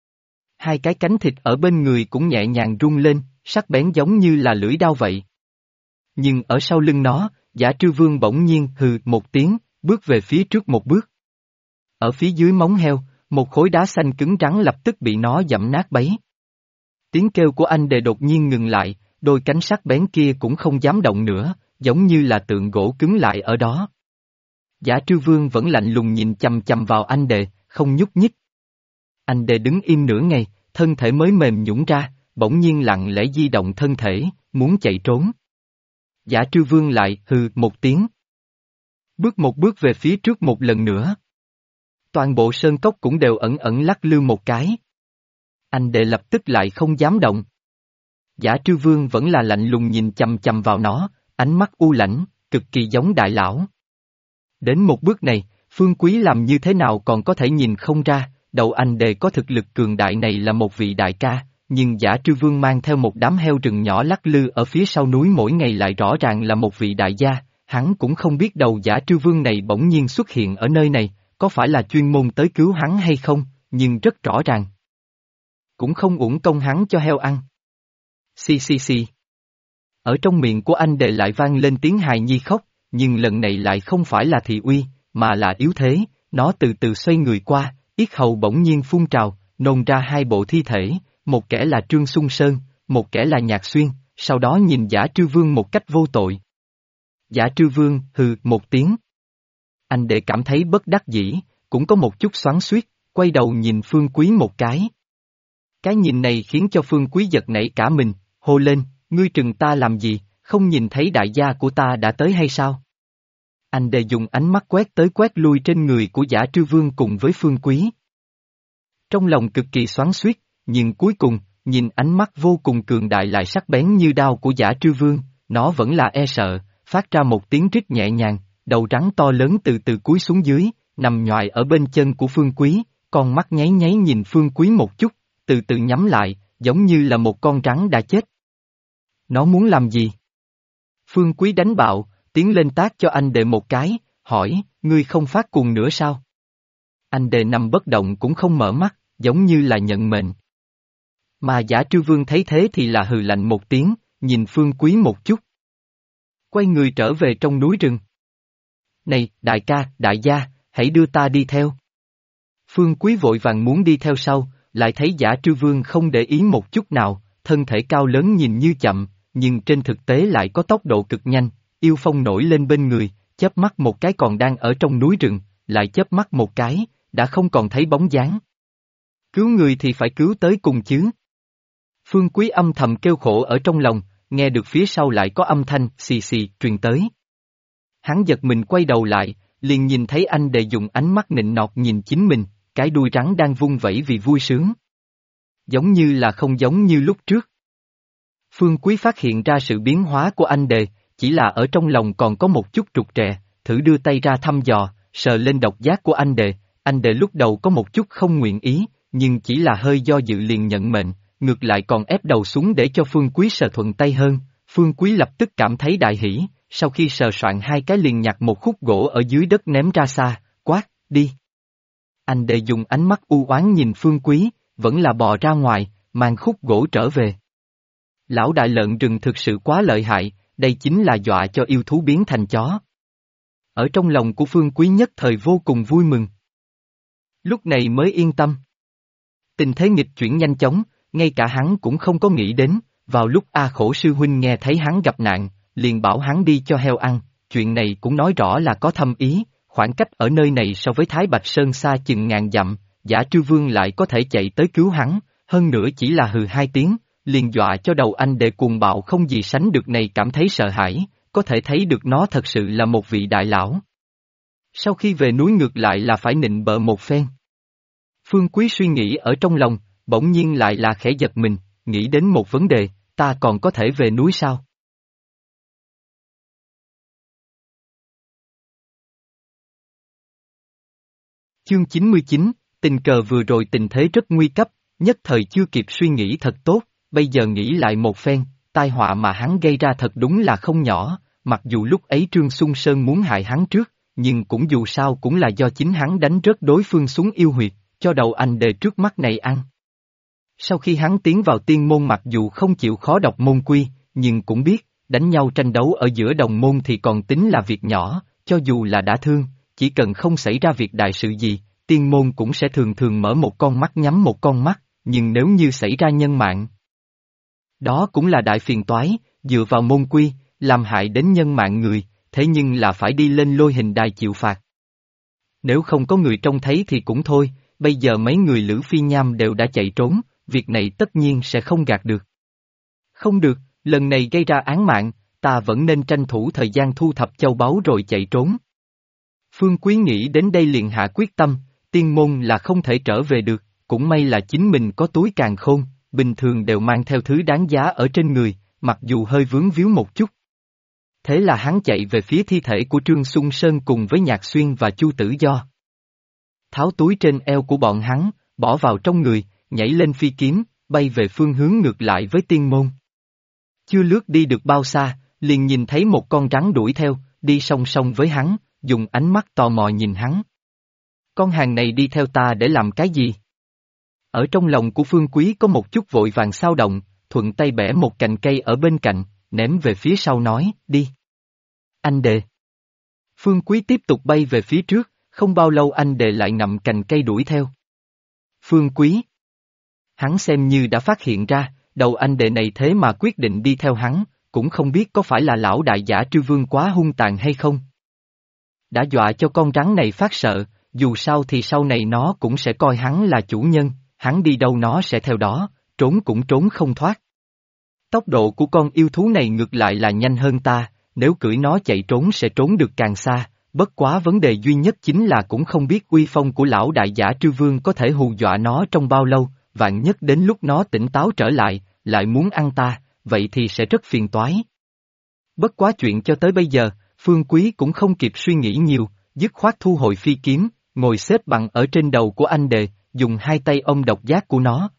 Hai cái cánh thịt ở bên người cũng nhẹ nhàng rung lên, sắc bén giống như là lưỡi dao vậy. Nhưng ở sau lưng nó, Giả Trư Vương bỗng nhiên hừ một tiếng, bước về phía trước một bước. Ở phía dưới móng heo, một khối đá xanh cứng rắn lập tức bị nó dẫm nát bấy. Tiếng kêu của anh đề đột nhiên ngừng lại, đôi cánh sắc bén kia cũng không dám động nữa, giống như là tượng gỗ cứng lại ở đó. Giả Trư Vương vẫn lạnh lùng nhìn chằm chằm vào anh đề, không nhúc nhích. Anh đề đứng im nửa ngày, thân thể mới mềm nhũn ra, bỗng nhiên lặng lẽ di động thân thể, muốn chạy trốn. Giả Trư Vương lại hừ một tiếng. Bước một bước về phía trước một lần nữa. Toàn bộ sơn cốc cũng đều ẩn ẩn lắc lư một cái. Anh đệ lập tức lại không dám động. Giả Trư Vương vẫn là lạnh lùng nhìn chằm chằm vào nó, ánh mắt u lãnh, cực kỳ giống đại lão. Đến một bước này, Phương Quý làm như thế nào còn có thể nhìn không ra, đầu anh đệ có thực lực cường đại này là một vị đại ca, nhưng Giả Trư Vương mang theo một đám heo rừng nhỏ lắc lư ở phía sau núi mỗi ngày lại rõ ràng là một vị đại gia, hắn cũng không biết đầu Giả Trư Vương này bỗng nhiên xuất hiện ở nơi này, có phải là chuyên môn tới cứu hắn hay không, nhưng rất rõ ràng. Cũng không uổng công hắn cho heo ăn. Xì xì xì. Ở trong miệng của anh đệ lại vang lên tiếng hài nhi khóc, nhưng lần này lại không phải là thị uy, mà là yếu thế, nó từ từ xoay người qua, yết hầu bỗng nhiên phun trào, nôn ra hai bộ thi thể, một kẻ là Trương Xung Sơn, một kẻ là Nhạc Xuyên, sau đó nhìn Giả Trư Vương một cách vô tội. Giả Trư Vương hừ một tiếng. Anh đệ cảm thấy bất đắc dĩ, cũng có một chút xoắn xuýt, quay đầu nhìn Phương Quý một cái. Cái nhìn này khiến cho Phương Quý giật nảy cả mình, hô lên, ngươi trừng ta làm gì, không nhìn thấy đại gia của ta đã tới hay sao? Anh đệ dùng ánh mắt quét tới quét lui trên người của Giả Trư Vương cùng với Phương Quý. Trong lòng cực kỳ xoắn xuýt, nhưng cuối cùng, nhìn ánh mắt vô cùng cường đại lại sắc bén như đao của Giả Trư Vương, nó vẫn là e sợ, phát ra một tiếng rít nhẹ nhàng, đầu rắn to lớn từ từ cúi xuống dưới, nằm nhoài ở bên chân của Phương Quý, con mắt nháy nháy nhìn Phương Quý một chút, từ từ nhắm lại, giống như là một con rắn đã chết. Nó muốn làm gì? Phương Quý đánh bạo, tiến lên tát cho anh đệ một cái, hỏi, ngươi không phát cuồng nữa sao? Anh đệ nằm bất động cũng không mở mắt, giống như là nhận mệnh. Mà Giả Trư Vương thấy thế thì là hừ lạnh một tiếng, nhìn Phương Quý một chút. Quay người trở về trong núi rừng. Này, đại ca, đại gia, hãy đưa ta đi theo. Phương Quý vội vàng muốn đi theo sau, lại thấy Giả Trư Vương không để ý một chút nào, thân thể cao lớn nhìn như chậm, nhưng trên thực tế lại có tốc độ cực nhanh, yêu phong nổi lên bên người, chớp mắt một cái còn đang ở trong núi rừng, lại chớp mắt một cái, đã không còn thấy bóng dáng. Cứu người thì phải cứu tới cùng chứ. Phương Quý âm thầm kêu khổ ở trong lòng, nghe được phía sau lại có âm thanh xì xì truyền tới. Hắn giật mình quay đầu lại, liền nhìn thấy anh đệ dùng ánh mắt nịnh nọt nhìn chính mình, cái đuôi rắn đang vung vẩy vì vui sướng. Giống như là không giống như lúc trước. Phương Quý phát hiện ra sự biến hóa của anh đệ, chỉ là ở trong lòng còn có một chút trục trè, thử đưa tay ra thăm dò, sờ lên độc giác của anh đệ lúc đầu có một chút không nguyện ý, nhưng chỉ là hơi do dự liền nhận mệnh, ngược lại còn ép đầu xuống để cho Phương Quý sờ thuận tay hơn, Phương Quý lập tức cảm thấy đại hỉ, sau khi sờ soạn hai cái liền nhặt một khúc gỗ ở dưới đất ném ra xa, quát, đi. Anh đệ dùng ánh mắt u oán nhìn Phương Quý, vẫn là bò ra ngoài, mang khúc gỗ trở về. Lão đại lợn rừng thực sự quá lợi hại, đây chính là dọa cho yêu thú biến thành chó. Ở trong lòng của Phương Quý nhất thời vô cùng vui mừng. Lúc này mới yên tâm. Tình thế nghịch chuyển nhanh chóng, ngay cả hắn cũng không có nghĩ đến, vào lúc A Khổ sư huynh nghe thấy hắn gặp nạn, liền bảo hắn đi cho heo ăn, chuyện này cũng nói rõ là có thâm ý, khoảng cách ở nơi này so với Thái Bạch Sơn xa chừng ngàn dặm, Giả Trư Vương lại có thể chạy tới cứu hắn, hơn nữa chỉ là hừ hai tiếng, liền dọa cho đầu anh đệ cuồng bạo không gì sánh được này cảm thấy sợ hãi, có thể thấy được nó thật sự là một vị đại lão. Sau khi về núi ngược lại là phải nịnh bợ một phen. Phương Quý suy nghĩ ở trong lòng, bỗng nhiên lại là khẽ giật mình, nghĩ đến một vấn đề, ta còn có thể về núi sao? Chương 99, tình cờ vừa rồi tình thế rất nguy cấp, nhất thời chưa kịp suy nghĩ thật tốt, bây giờ nghĩ lại một phen, tai họa mà hắn gây ra thật đúng là không nhỏ, mặc dù lúc ấy Trương Xuân Sơn muốn hại hắn trước, nhưng cũng dù sao cũng là do chính hắn đánh rớt đối phương xuống yêu huyệt, cho đầu anh đệ trước mắt này ăn. Sau khi hắn tiến vào tiên môn mặc dù không chịu khó đọc môn quy, nhưng cũng biết, đánh nhau tranh đấu ở giữa đồng môn thì còn tính là việc nhỏ, cho dù là đã thương, chỉ cần không xảy ra việc đại sự gì, tiên môn cũng sẽ thường thường mở một con mắt nhắm một con mắt, nhưng nếu như xảy ra nhân mạng, đó cũng là đại phiền toái, dựa vào môn quy, làm hại đến nhân mạng người, thế nhưng là phải đi lên lôi hình đài chịu phạt. Nếu không có người trông thấy thì cũng thôi, bây giờ mấy người Lữ Phi Nham đều đã chạy trốn, việc này tất nhiên sẽ không gạt được. Không được, lần này gây ra án mạng, ta vẫn nên tranh thủ thời gian thu thập châu báu rồi chạy trốn. Phương Quý nghĩ đến đây liền hạ quyết tâm, tiên môn là không thể trở về được, cũng may là chính mình có túi càn khôn, bình thường đều mang theo thứ đáng giá ở trên người, mặc dù hơi vướng víu một chút. Thế là hắn chạy về phía thi thể của Trương Xuân Sơn cùng với Nhạc Xuyên và Chu Tử Do. Tháo túi trên eo của bọn hắn, bỏ vào trong người, nhảy lên phi kiếm, bay về phương hướng ngược lại với tiên môn. Chưa lướt đi được bao xa, liền nhìn thấy một con rắn đuổi theo, đi song song với hắn, dùng ánh mắt tò mò nhìn hắn. Con hàng này đi theo ta để làm cái gì? Ở trong lòng của Phương Quý có một chút vội vàng xao động, thuận tay bẻ một cành cây ở bên cạnh, ném về phía sau nói, đi. Anh đệ. Phương Quý tiếp tục bay về phía trước, không bao lâu anh đệ lại ngậm cành cây đuổi theo. Phương Quý. Hắn xem như đã phát hiện ra, đầu anh đệ này thế mà quyết định đi theo hắn, cũng không biết có phải là lão đại Giả Trư Vương quá hung tàn hay không. Đã dọa cho con rắn này phát sợ, dù sao thì sau này nó cũng sẽ coi hắn là chủ nhân, hắn đi đâu nó sẽ theo đó, trốn cũng trốn không thoát. Tốc độ của con yêu thú này ngược lại là nhanh hơn ta, nếu cưỡi nó chạy trốn sẽ trốn được càng xa, bất quá vấn đề duy nhất chính là cũng không biết uy phong của lão đại Giả Trư Vương có thể hù dọa nó trong bao lâu, vạn nhất đến lúc nó tỉnh táo trở lại muốn ăn ta, vậy thì sẽ rất phiền toái. Bất quá chuyện cho tới bây giờ, Phương Quý cũng không kịp suy nghĩ nhiều, dứt khoát thu hồi phi kiếm, ngồi xếp bằng ở trên đầu của anh đệ, dùng hai tay ôm độc giác của nó.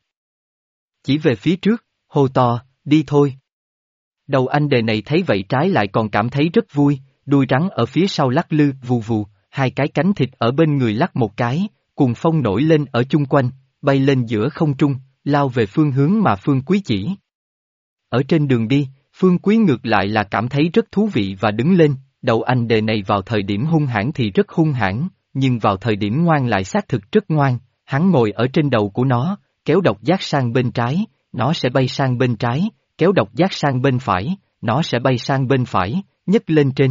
Chỉ về phía trước, hô to, đi thôi. Đầu anh đệ này thấy vậy trái lại còn cảm thấy rất vui, đuôi rắn ở phía sau lắc lư, vù vù, hai cái cánh thịt ở bên người lắc một cái, cuồng phong nổi lên ở chung quanh, bay lên giữa không trung, lao về phương hướng mà Phương Quý chỉ. Ở trên đường đi, Phương Quý ngược lại là cảm thấy rất thú vị và đứng lên, đầu anh đề này vào thời điểm hung hãn thì rất hung hãn, nhưng vào thời điểm ngoan lại xác thực rất ngoan, hắn ngồi ở trên đầu của nó, kéo độc giác sang bên trái, nó sẽ bay sang bên trái, kéo độc giác sang bên phải, nó sẽ bay sang bên phải, nhấc lên trên.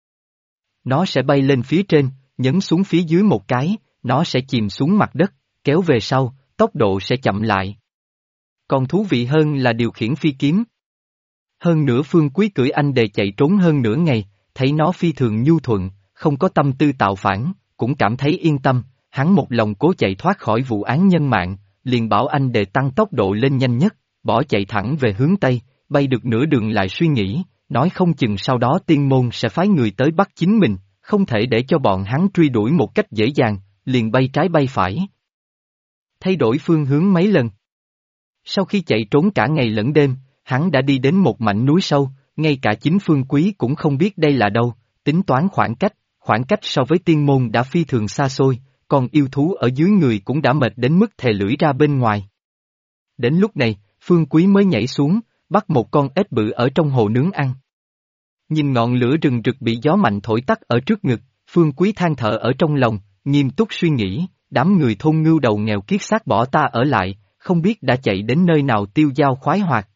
Nó sẽ bay lên phía trên, nhấn xuống phía dưới một cái, nó sẽ chìm xuống mặt đất, kéo về sau, tốc độ sẽ chậm lại. Còn thú vị hơn là điều khiển phi kiếm. Hơn nữa Phương Quý cưỡi anh đề chạy trốn hơn nửa ngày, thấy nó phi thường nhu thuận, không có tâm tư tạo phản, cũng cảm thấy yên tâm, hắn một lòng cố chạy thoát khỏi vụ án nhân mạng, liền bảo anh đề tăng tốc độ lên nhanh nhất, bỏ chạy thẳng về hướng Tây, bay được nửa đường lại suy nghĩ, nói không chừng sau đó tiên môn sẽ phái người tới bắt chính mình, không thể để cho bọn hắn truy đuổi một cách dễ dàng, liền bay trái bay phải. Thay đổi phương hướng mấy lần. Sau khi chạy trốn cả ngày lẫn đêm, hắn đã đi đến một mảnh núi sâu, ngay cả chính Phương Quý cũng không biết đây là đâu, tính toán khoảng cách so với tiên môn đã phi thường xa xôi, còn yêu thú ở dưới người cũng đã mệt đến mức thè lưỡi ra bên ngoài. Đến lúc này, Phương Quý mới nhảy xuống, bắt một con ếch bự ở trong hồ nướng ăn. Nhìn ngọn lửa rừng rực bị gió mạnh thổi tắt ở trước ngực, Phương Quý than thở ở trong lòng, nghiêm túc suy nghĩ, đám người thôn ngưu đầu nghèo kiết xác bỏ ta ở lại, không biết đã chạy đến nơi nào tiêu dao khoái hoạt.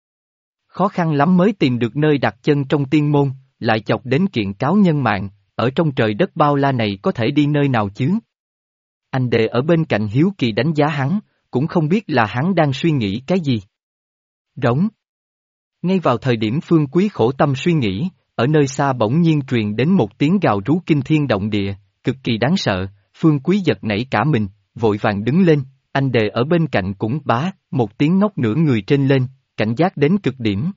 Khó khăn lắm mới tìm được nơi đặt chân trong tiên môn, lại chọc đến kiện cáo nhân mạng, ở trong trời đất bao la này có thể đi nơi nào chứ? Anh đệ ở bên cạnh hiếu kỳ đánh giá hắn, cũng không biết là hắn đang suy nghĩ cái gì. Rống. Ngay vào thời điểm Phương Quý khổ tâm suy nghĩ, ở nơi xa bỗng nhiên truyền đến một tiếng gào rú kinh thiên động địa, cực kỳ đáng sợ, Phương Quý giật nảy cả mình, vội vàng đứng lên, anh đệ ở bên cạnh cũng bá, một tiếng ngóc nửa người trên lên, cảnh giác đến cực điểm.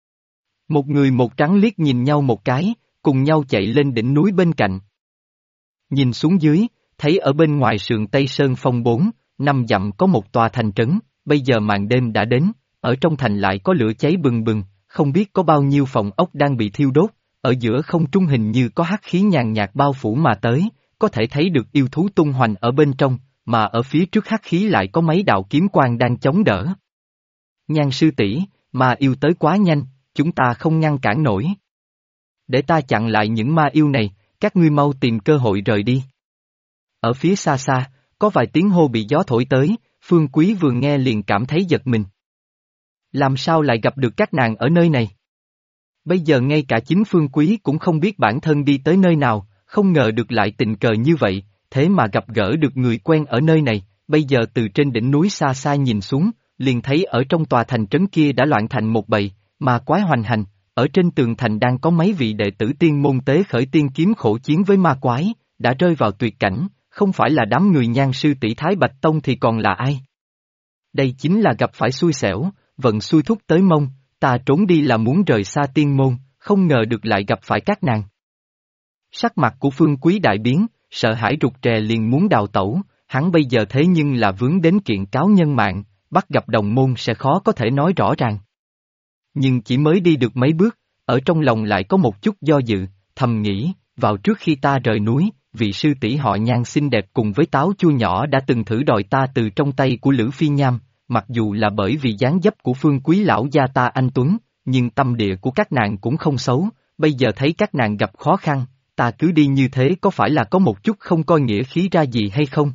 Một người một trắng liếc nhìn nhau một cái, cùng nhau chạy lên đỉnh núi bên cạnh. Nhìn xuống dưới, thấy ở bên ngoài sườn Tây Sơn Phong 4, 5 dặm có một tòa thành trấn, bây giờ màn đêm đã đến, ở trong thành lại có lửa cháy bừng bừng, không biết có bao nhiêu phòng ốc đang bị thiêu đốt, ở giữa không trung hình như có hắc khí nhàn nhạt bao phủ mà tới, có thể thấy được yêu thú tung hoành ở bên trong, mà ở phía trước hắc khí lại có mấy đạo kiếm quang đang chống đỡ. Nhan sư tỷ, ma yêu tới quá nhanh, chúng ta không ngăn cản nổi. Để ta chặn lại những ma yêu này, các ngươi mau tìm cơ hội rời đi. Ở phía xa xa, có vài tiếng hô bị gió thổi tới, Phương Quý vừa nghe liền cảm thấy giật mình. Làm sao lại gặp được các nàng ở nơi này? Bây giờ ngay cả chính Phương Quý cũng không biết bản thân đi tới nơi nào, không ngờ được lại tình cờ như vậy, thế mà gặp gỡ được người quen ở nơi này, bây giờ từ trên đỉnh núi xa xa nhìn xuống, liền thấy ở trong tòa thành trấn kia đã loạn thành một bầy, ma quái hoành hành, ở trên tường thành đang có mấy vị đệ tử tiên môn tế khởi tiên kiếm khổ chiến với ma quái, đã rơi vào tuyệt cảnh, không phải là đám người Nhan sư tỷ Thái Bạch Tông thì còn là ai? Đây chính là gặp phải xui xẻo, vận xui thúc tới mông, ta trốn đi là muốn rời xa tiên môn, không ngờ được lại gặp phải các nàng. Sắc mặt của Phương Quý đại biến, sợ hãi rụt rè liền muốn đào tẩu, hắn bây giờ thế nhưng là vướng đến kiện cáo nhân mạng, bắt gặp đồng môn sẽ khó có thể nói rõ ràng. Nhưng chỉ mới đi được mấy bước, ở trong lòng lại có một chút do dự, thầm nghĩ, vào trước khi ta rời núi, vị sư tỷ họ Nhan xinh đẹp cùng với táo chua nhỏ đã từng thử đòi ta từ trong tay của Lữ Phi Nham, mặc dù là bởi vì dáng dấp của Phương Quý lão gia ta anh tuấn, nhưng tâm địa của các nàng cũng không xấu, bây giờ thấy các nàng gặp khó khăn, ta cứ đi như thế có phải là có một chút không coi nghĩa khí ra gì hay không?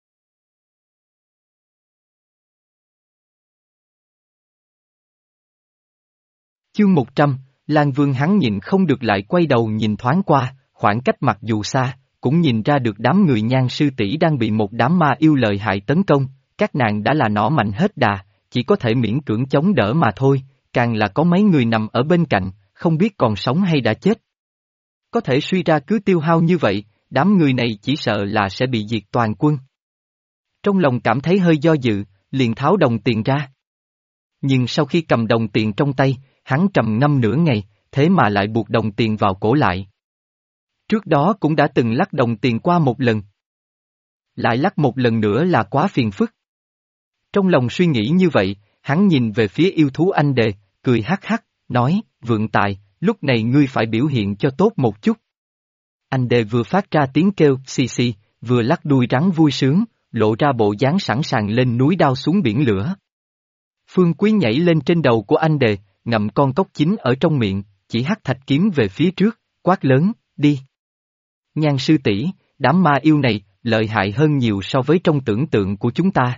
Chương 100, Lan Vương hắn nhìn không được lại quay đầu nhìn thoáng qua, khoảng cách mặc dù xa, cũng nhìn ra được đám người Nhan sư tỷ đang bị một đám ma yêu lợi hại tấn công, các nàng đã là nỏ mạnh hết đà, chỉ có thể miễn cưỡng chống đỡ mà thôi, càng là có mấy người nằm ở bên cạnh, không biết còn sống hay đã chết. Có thể suy ra cứ tiêu hao như vậy, đám người này chỉ sợ là sẽ bị diệt toàn quân. Trong lòng cảm thấy hơi do dự, liền tháo đồng tiền ra. Nhưng sau khi cầm đồng tiền trong tay, hắn trầm ngâm nửa ngày, thế mà lại buộc đồng tiền vào cổ lại. Trước đó cũng đã từng lắc đồng tiền qua một lần. Lại lắc một lần nữa là quá phiền phức. Trong lòng suy nghĩ như vậy, hắn nhìn về phía yêu thú anh đề, cười hắc hắc, nói, vượng tài, lúc này ngươi phải biểu hiện cho tốt một chút. Anh đề vừa phát ra tiếng kêu xì xì, vừa lắc đuôi rắn vui sướng, lộ ra bộ dáng sẵn sàng lên núi đao xuống biển lửa. Phương Quý nhảy lên trên đầu của anh đề, ngậm con cóc chín ở trong miệng, chỉ hắc thạch kiếm về phía trước, quát lớn, đi. Nhan sư tỷ, đám ma yêu này, lợi hại hơn nhiều so với trong tưởng tượng của chúng ta.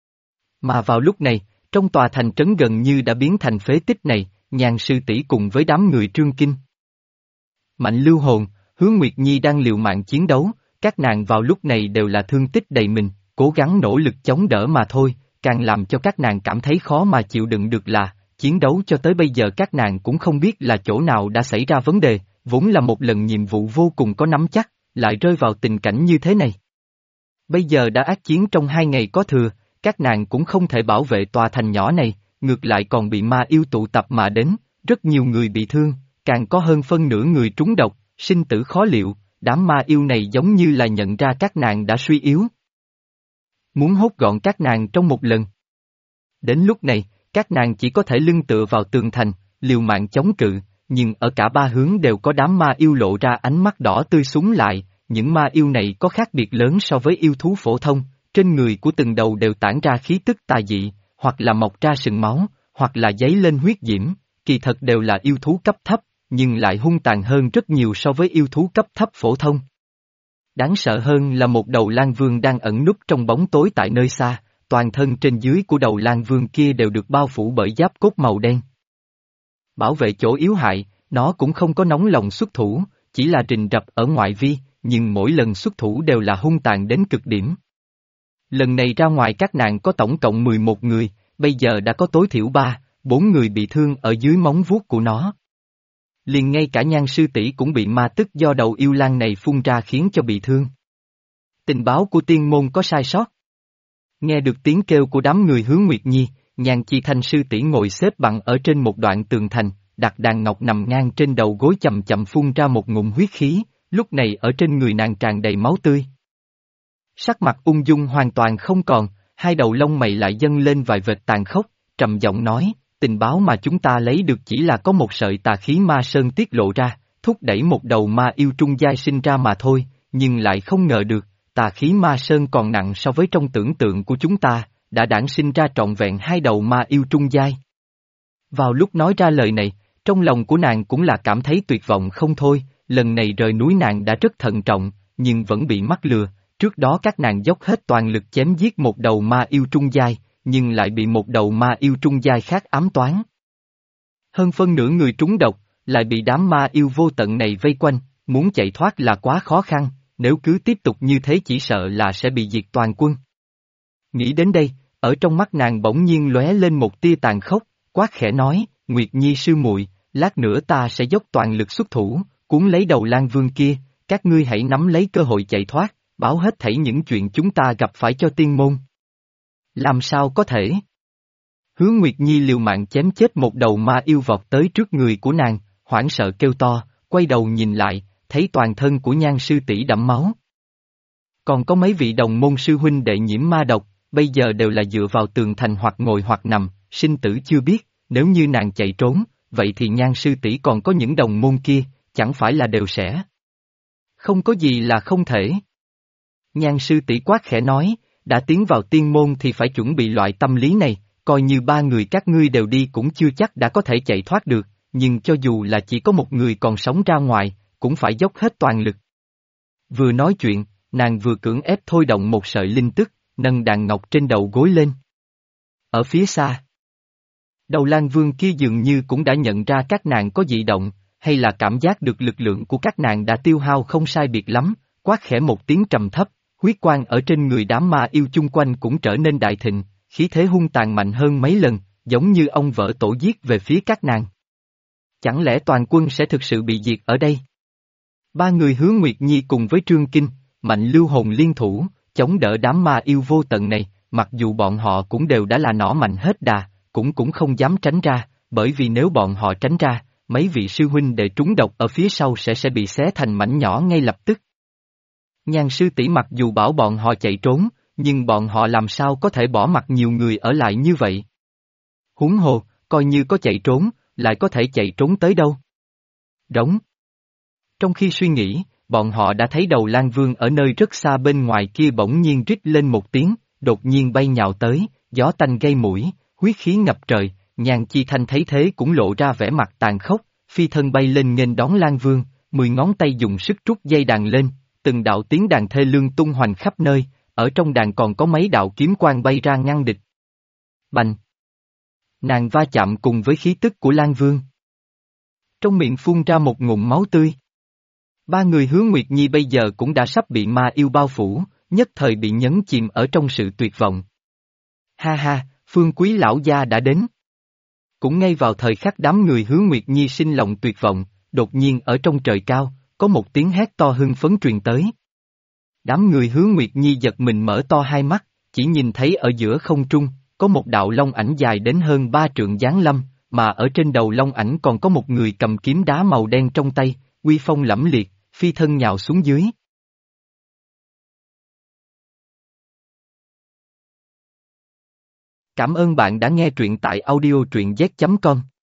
Mà vào lúc này, trong tòa thành trấn gần như đã biến thành phế tích này, Nhan sư tỷ cùng với đám người Trương Kinh. Mạnh Lưu Hồn, Hứa Nguyệt Nhi đang liều mạng chiến đấu, các nàng vào lúc này đều là thương tích đầy mình, cố gắng nỗ lực chống đỡ mà thôi, càng làm cho các nàng cảm thấy khó mà chịu đựng được là, chiến đấu cho tới bây giờ các nàng cũng không biết là chỗ nào đã xảy ra vấn đề, vốn là một lần nhiệm vụ vô cùng có nắm chắc, lại rơi vào tình cảnh như thế này. Bây giờ đã ác chiến trong 2 ngày có thừa, các nàng cũng không thể bảo vệ tòa thành nhỏ này, ngược lại còn bị ma yêu tụ tập mà đến, rất nhiều người bị thương, càng có hơn phân nửa người trúng độc, sinh tử khó liệu, đám ma yêu này giống như là nhận ra các nàng đã suy yếu. Muốn hốt gọn các nàng trong một lần. Đến lúc này, các nàng chỉ có thể lưng tựa vào tường thành, liều mạng chống cự, nhưng ở cả ba hướng đều có đám ma yêu lộ ra ánh mắt đỏ tươi súng lại, những ma yêu này có khác biệt lớn so với yêu thú phổ thông, trên người của từng đầu đều tản ra khí tức tà dị, hoặc là mọc ra sừng máu, hoặc là dấy lên huyết diễm, kỳ thật đều là yêu thú cấp thấp, nhưng lại hung tàn hơn rất nhiều so với yêu thú cấp thấp phổ thông. Đáng sợ hơn là một đầu lang vương đang ẩn núp trong bóng tối tại nơi xa, toàn thân trên dưới của đầu lang vương kia đều được bao phủ bởi giáp cốt màu đen. Bảo vệ chỗ yếu hại, nó cũng không có nóng lòng xuất thủ, chỉ là rình rập ở ngoại vi, nhưng mỗi lần xuất thủ đều là hung tàn đến cực điểm. Lần này ra ngoài các nàng có tổng cộng 11 người, bây giờ đã có tối thiểu 4 người bị thương ở dưới móng vuốt của nó. Liền ngay cả Nhan sư tỷ cũng bị ma tức do đầu yêu lang này phun ra khiến cho bị thương. Tình báo của tiên môn có sai sót. Nghe được tiếng kêu của đám người Hứa Nguyệt Nhi, Nhan Chi Thanh sư tỷ ngồi xếp bằng ở trên một đoạn tường thành, đặt đàn ngọc nằm ngang trên đầu gối chậm chậm phun ra một ngụm huyết khí, lúc này ở trên người nàng tràn đầy máu tươi. Sắc mặt ung dung hoàn toàn không còn, hai đầu lông mày lại dâng lên vài vệt tàn khốc, trầm giọng nói, tình báo mà chúng ta lấy được chỉ là có một sợi tà khí ma sơn tiết lộ ra, thúc đẩy một đầu ma yêu trung giai sinh ra mà thôi, nhưng lại không ngờ được, tà khí ma sơn còn nặng so với trong tưởng tượng của chúng ta, đã đản sinh ra trọn vẹn 2 đầu ma yêu trung giai. Vào lúc nói ra lời này, trong lòng của nàng cũng là cảm thấy tuyệt vọng không thôi, lần này rời núi nàng đã rất thận trọng, nhưng vẫn bị mắc lừa, trước đó các nàng dốc hết toàn lực chém giết một đầu ma yêu trung giai, nhưng lại bị một đầu ma yêu trung giai khác ám toán. Hơn phân nửa người trúng độc, lại bị đám ma yêu vô tận này vây quanh, muốn chạy thoát là quá khó khăn, nếu cứ tiếp tục như thế chỉ sợ là sẽ bị diệt toàn quân. Nghĩ đến đây, ở trong mắt nàng bỗng nhiên lóe lên một tia tàn khốc, quát khẽ nói, Nguyệt Nhi sư muội, lát nữa ta sẽ dốc toàn lực xuất thủ, cuốn lấy đầu lang vương kia, các ngươi hãy nắm lấy cơ hội chạy thoát, báo hết thảy những chuyện chúng ta gặp phải cho tiên môn. Làm sao có thể? Hứa Nguyệt Nhi liều mạng chém chết một đầu ma yêu vọt tới trước người của nàng, hoảng sợ kêu to, quay đầu nhìn lại, thấy toàn thân của Nhan sư tỷ đẫm máu. Còn có mấy vị đồng môn sư huynh đệ nhiễm ma độc, bây giờ đều là dựa vào tường thành hoặc ngồi hoặc nằm, sinh tử chưa biết, nếu như nàng chạy trốn, vậy thì Nhan sư tỷ còn có những đồng môn kia, chẳng phải là đều sẽ. Không có gì là không thể. Nhan sư tỷ quát khẽ nói, đã tiến vào tiên môn thì phải chuẩn bị loại tâm lý này, coi như 3 người các ngươi đều đi cũng chưa chắc đã có thể chạy thoát được, nhưng cho dù là chỉ có một người còn sống ra ngoài, cũng phải dốc hết toàn lực. Vừa nói chuyện, nàng vừa cưỡng ép thôi động một sợi linh tức, nâng đàn ngọc trên đầu gối lên. Ở phía xa, đầu lang vương kia dường như cũng đã nhận ra các nàng có dị động, hay là cảm giác được lực lượng của các nàng đã tiêu hao không sai biệt lắm, quát khẽ một tiếng trầm thấp, huyết quang ở trên người đám ma yêu chung quanh cũng trở nên đại thịnh, khí thế hung tàn mạnh hơn mấy lần, giống như ông vỡ tổ giết về phía các nàng. Chẳng lẽ toàn quân sẽ thực sự bị diệt ở đây? 3 người Hứa Nguyệt Nhi cùng với Trương Kinh, Mạnh Lưu Hồn liên thủ, chống đỡ đám ma yêu vô tận này, mặc dù bọn họ cũng đều đã là nỏ mạnh hết đà, cũng không dám tránh ra, bởi vì nếu bọn họ tránh ra, mấy vị sư huynh đệ trúng độc ở phía sau sẽ bị xé thành mảnh nhỏ ngay lập tức. Nhan sư tỷ mặc dù bảo bọn họ chạy trốn, nhưng bọn họ làm sao có thể bỏ mặc nhiều người ở lại như vậy? Huống hồ, coi như có chạy trốn, lại có thể chạy trốn tới đâu? Đóng. Trong khi suy nghĩ, bọn họ đã thấy đầu Lan Vương ở nơi rất xa bên ngoài kia bỗng nhiên rít lên một tiếng, đột nhiên bay nhào tới, gió tanh gây mũi, huyết khí ngập trời, Nhan Chi Thanh thấy thế cũng lộ ra vẻ mặt tàn khốc, phi thân bay lên nghênh đón Lan Vương, 10 ngón tay dùng sức trút dây đàn lên, từng đạo tiếng đàn thê lương tung hoành khắp nơi, ở trong đàn còn có mấy đạo kiếm quang bay ra ngăn địch. Bành! Nàng va chạm cùng với khí tức của Lan Vương. Trong miệng phun ra một ngụm máu tươi. Ba người Hứa Nguyệt Nhi bây giờ cũng đã sắp bị ma yêu bao phủ, nhất thời bị nhấn chìm ở trong sự tuyệt vọng. Ha ha, Phương Quý lão gia đã đến. Cũng ngay vào thời khắc đám người Hứa Nguyệt Nhi sinh lòng tuyệt vọng, đột nhiên ở trong trời cao, có một tiếng hét to hưng phấn truyền tới. Đám người Hứa Nguyệt Nhi giật mình mở to hai mắt, chỉ nhìn thấy ở giữa không trung, có một đạo long ảnh dài đến hơn 3 trượng giáng lâm, mà ở trên đầu long ảnh còn có một người cầm kiếm đá màu đen trong tay, uy phong lẫm liệt, phi thân nhào xuống dưới. Cảm ơn bạn đã nghe truyện tại audio truyện z.com.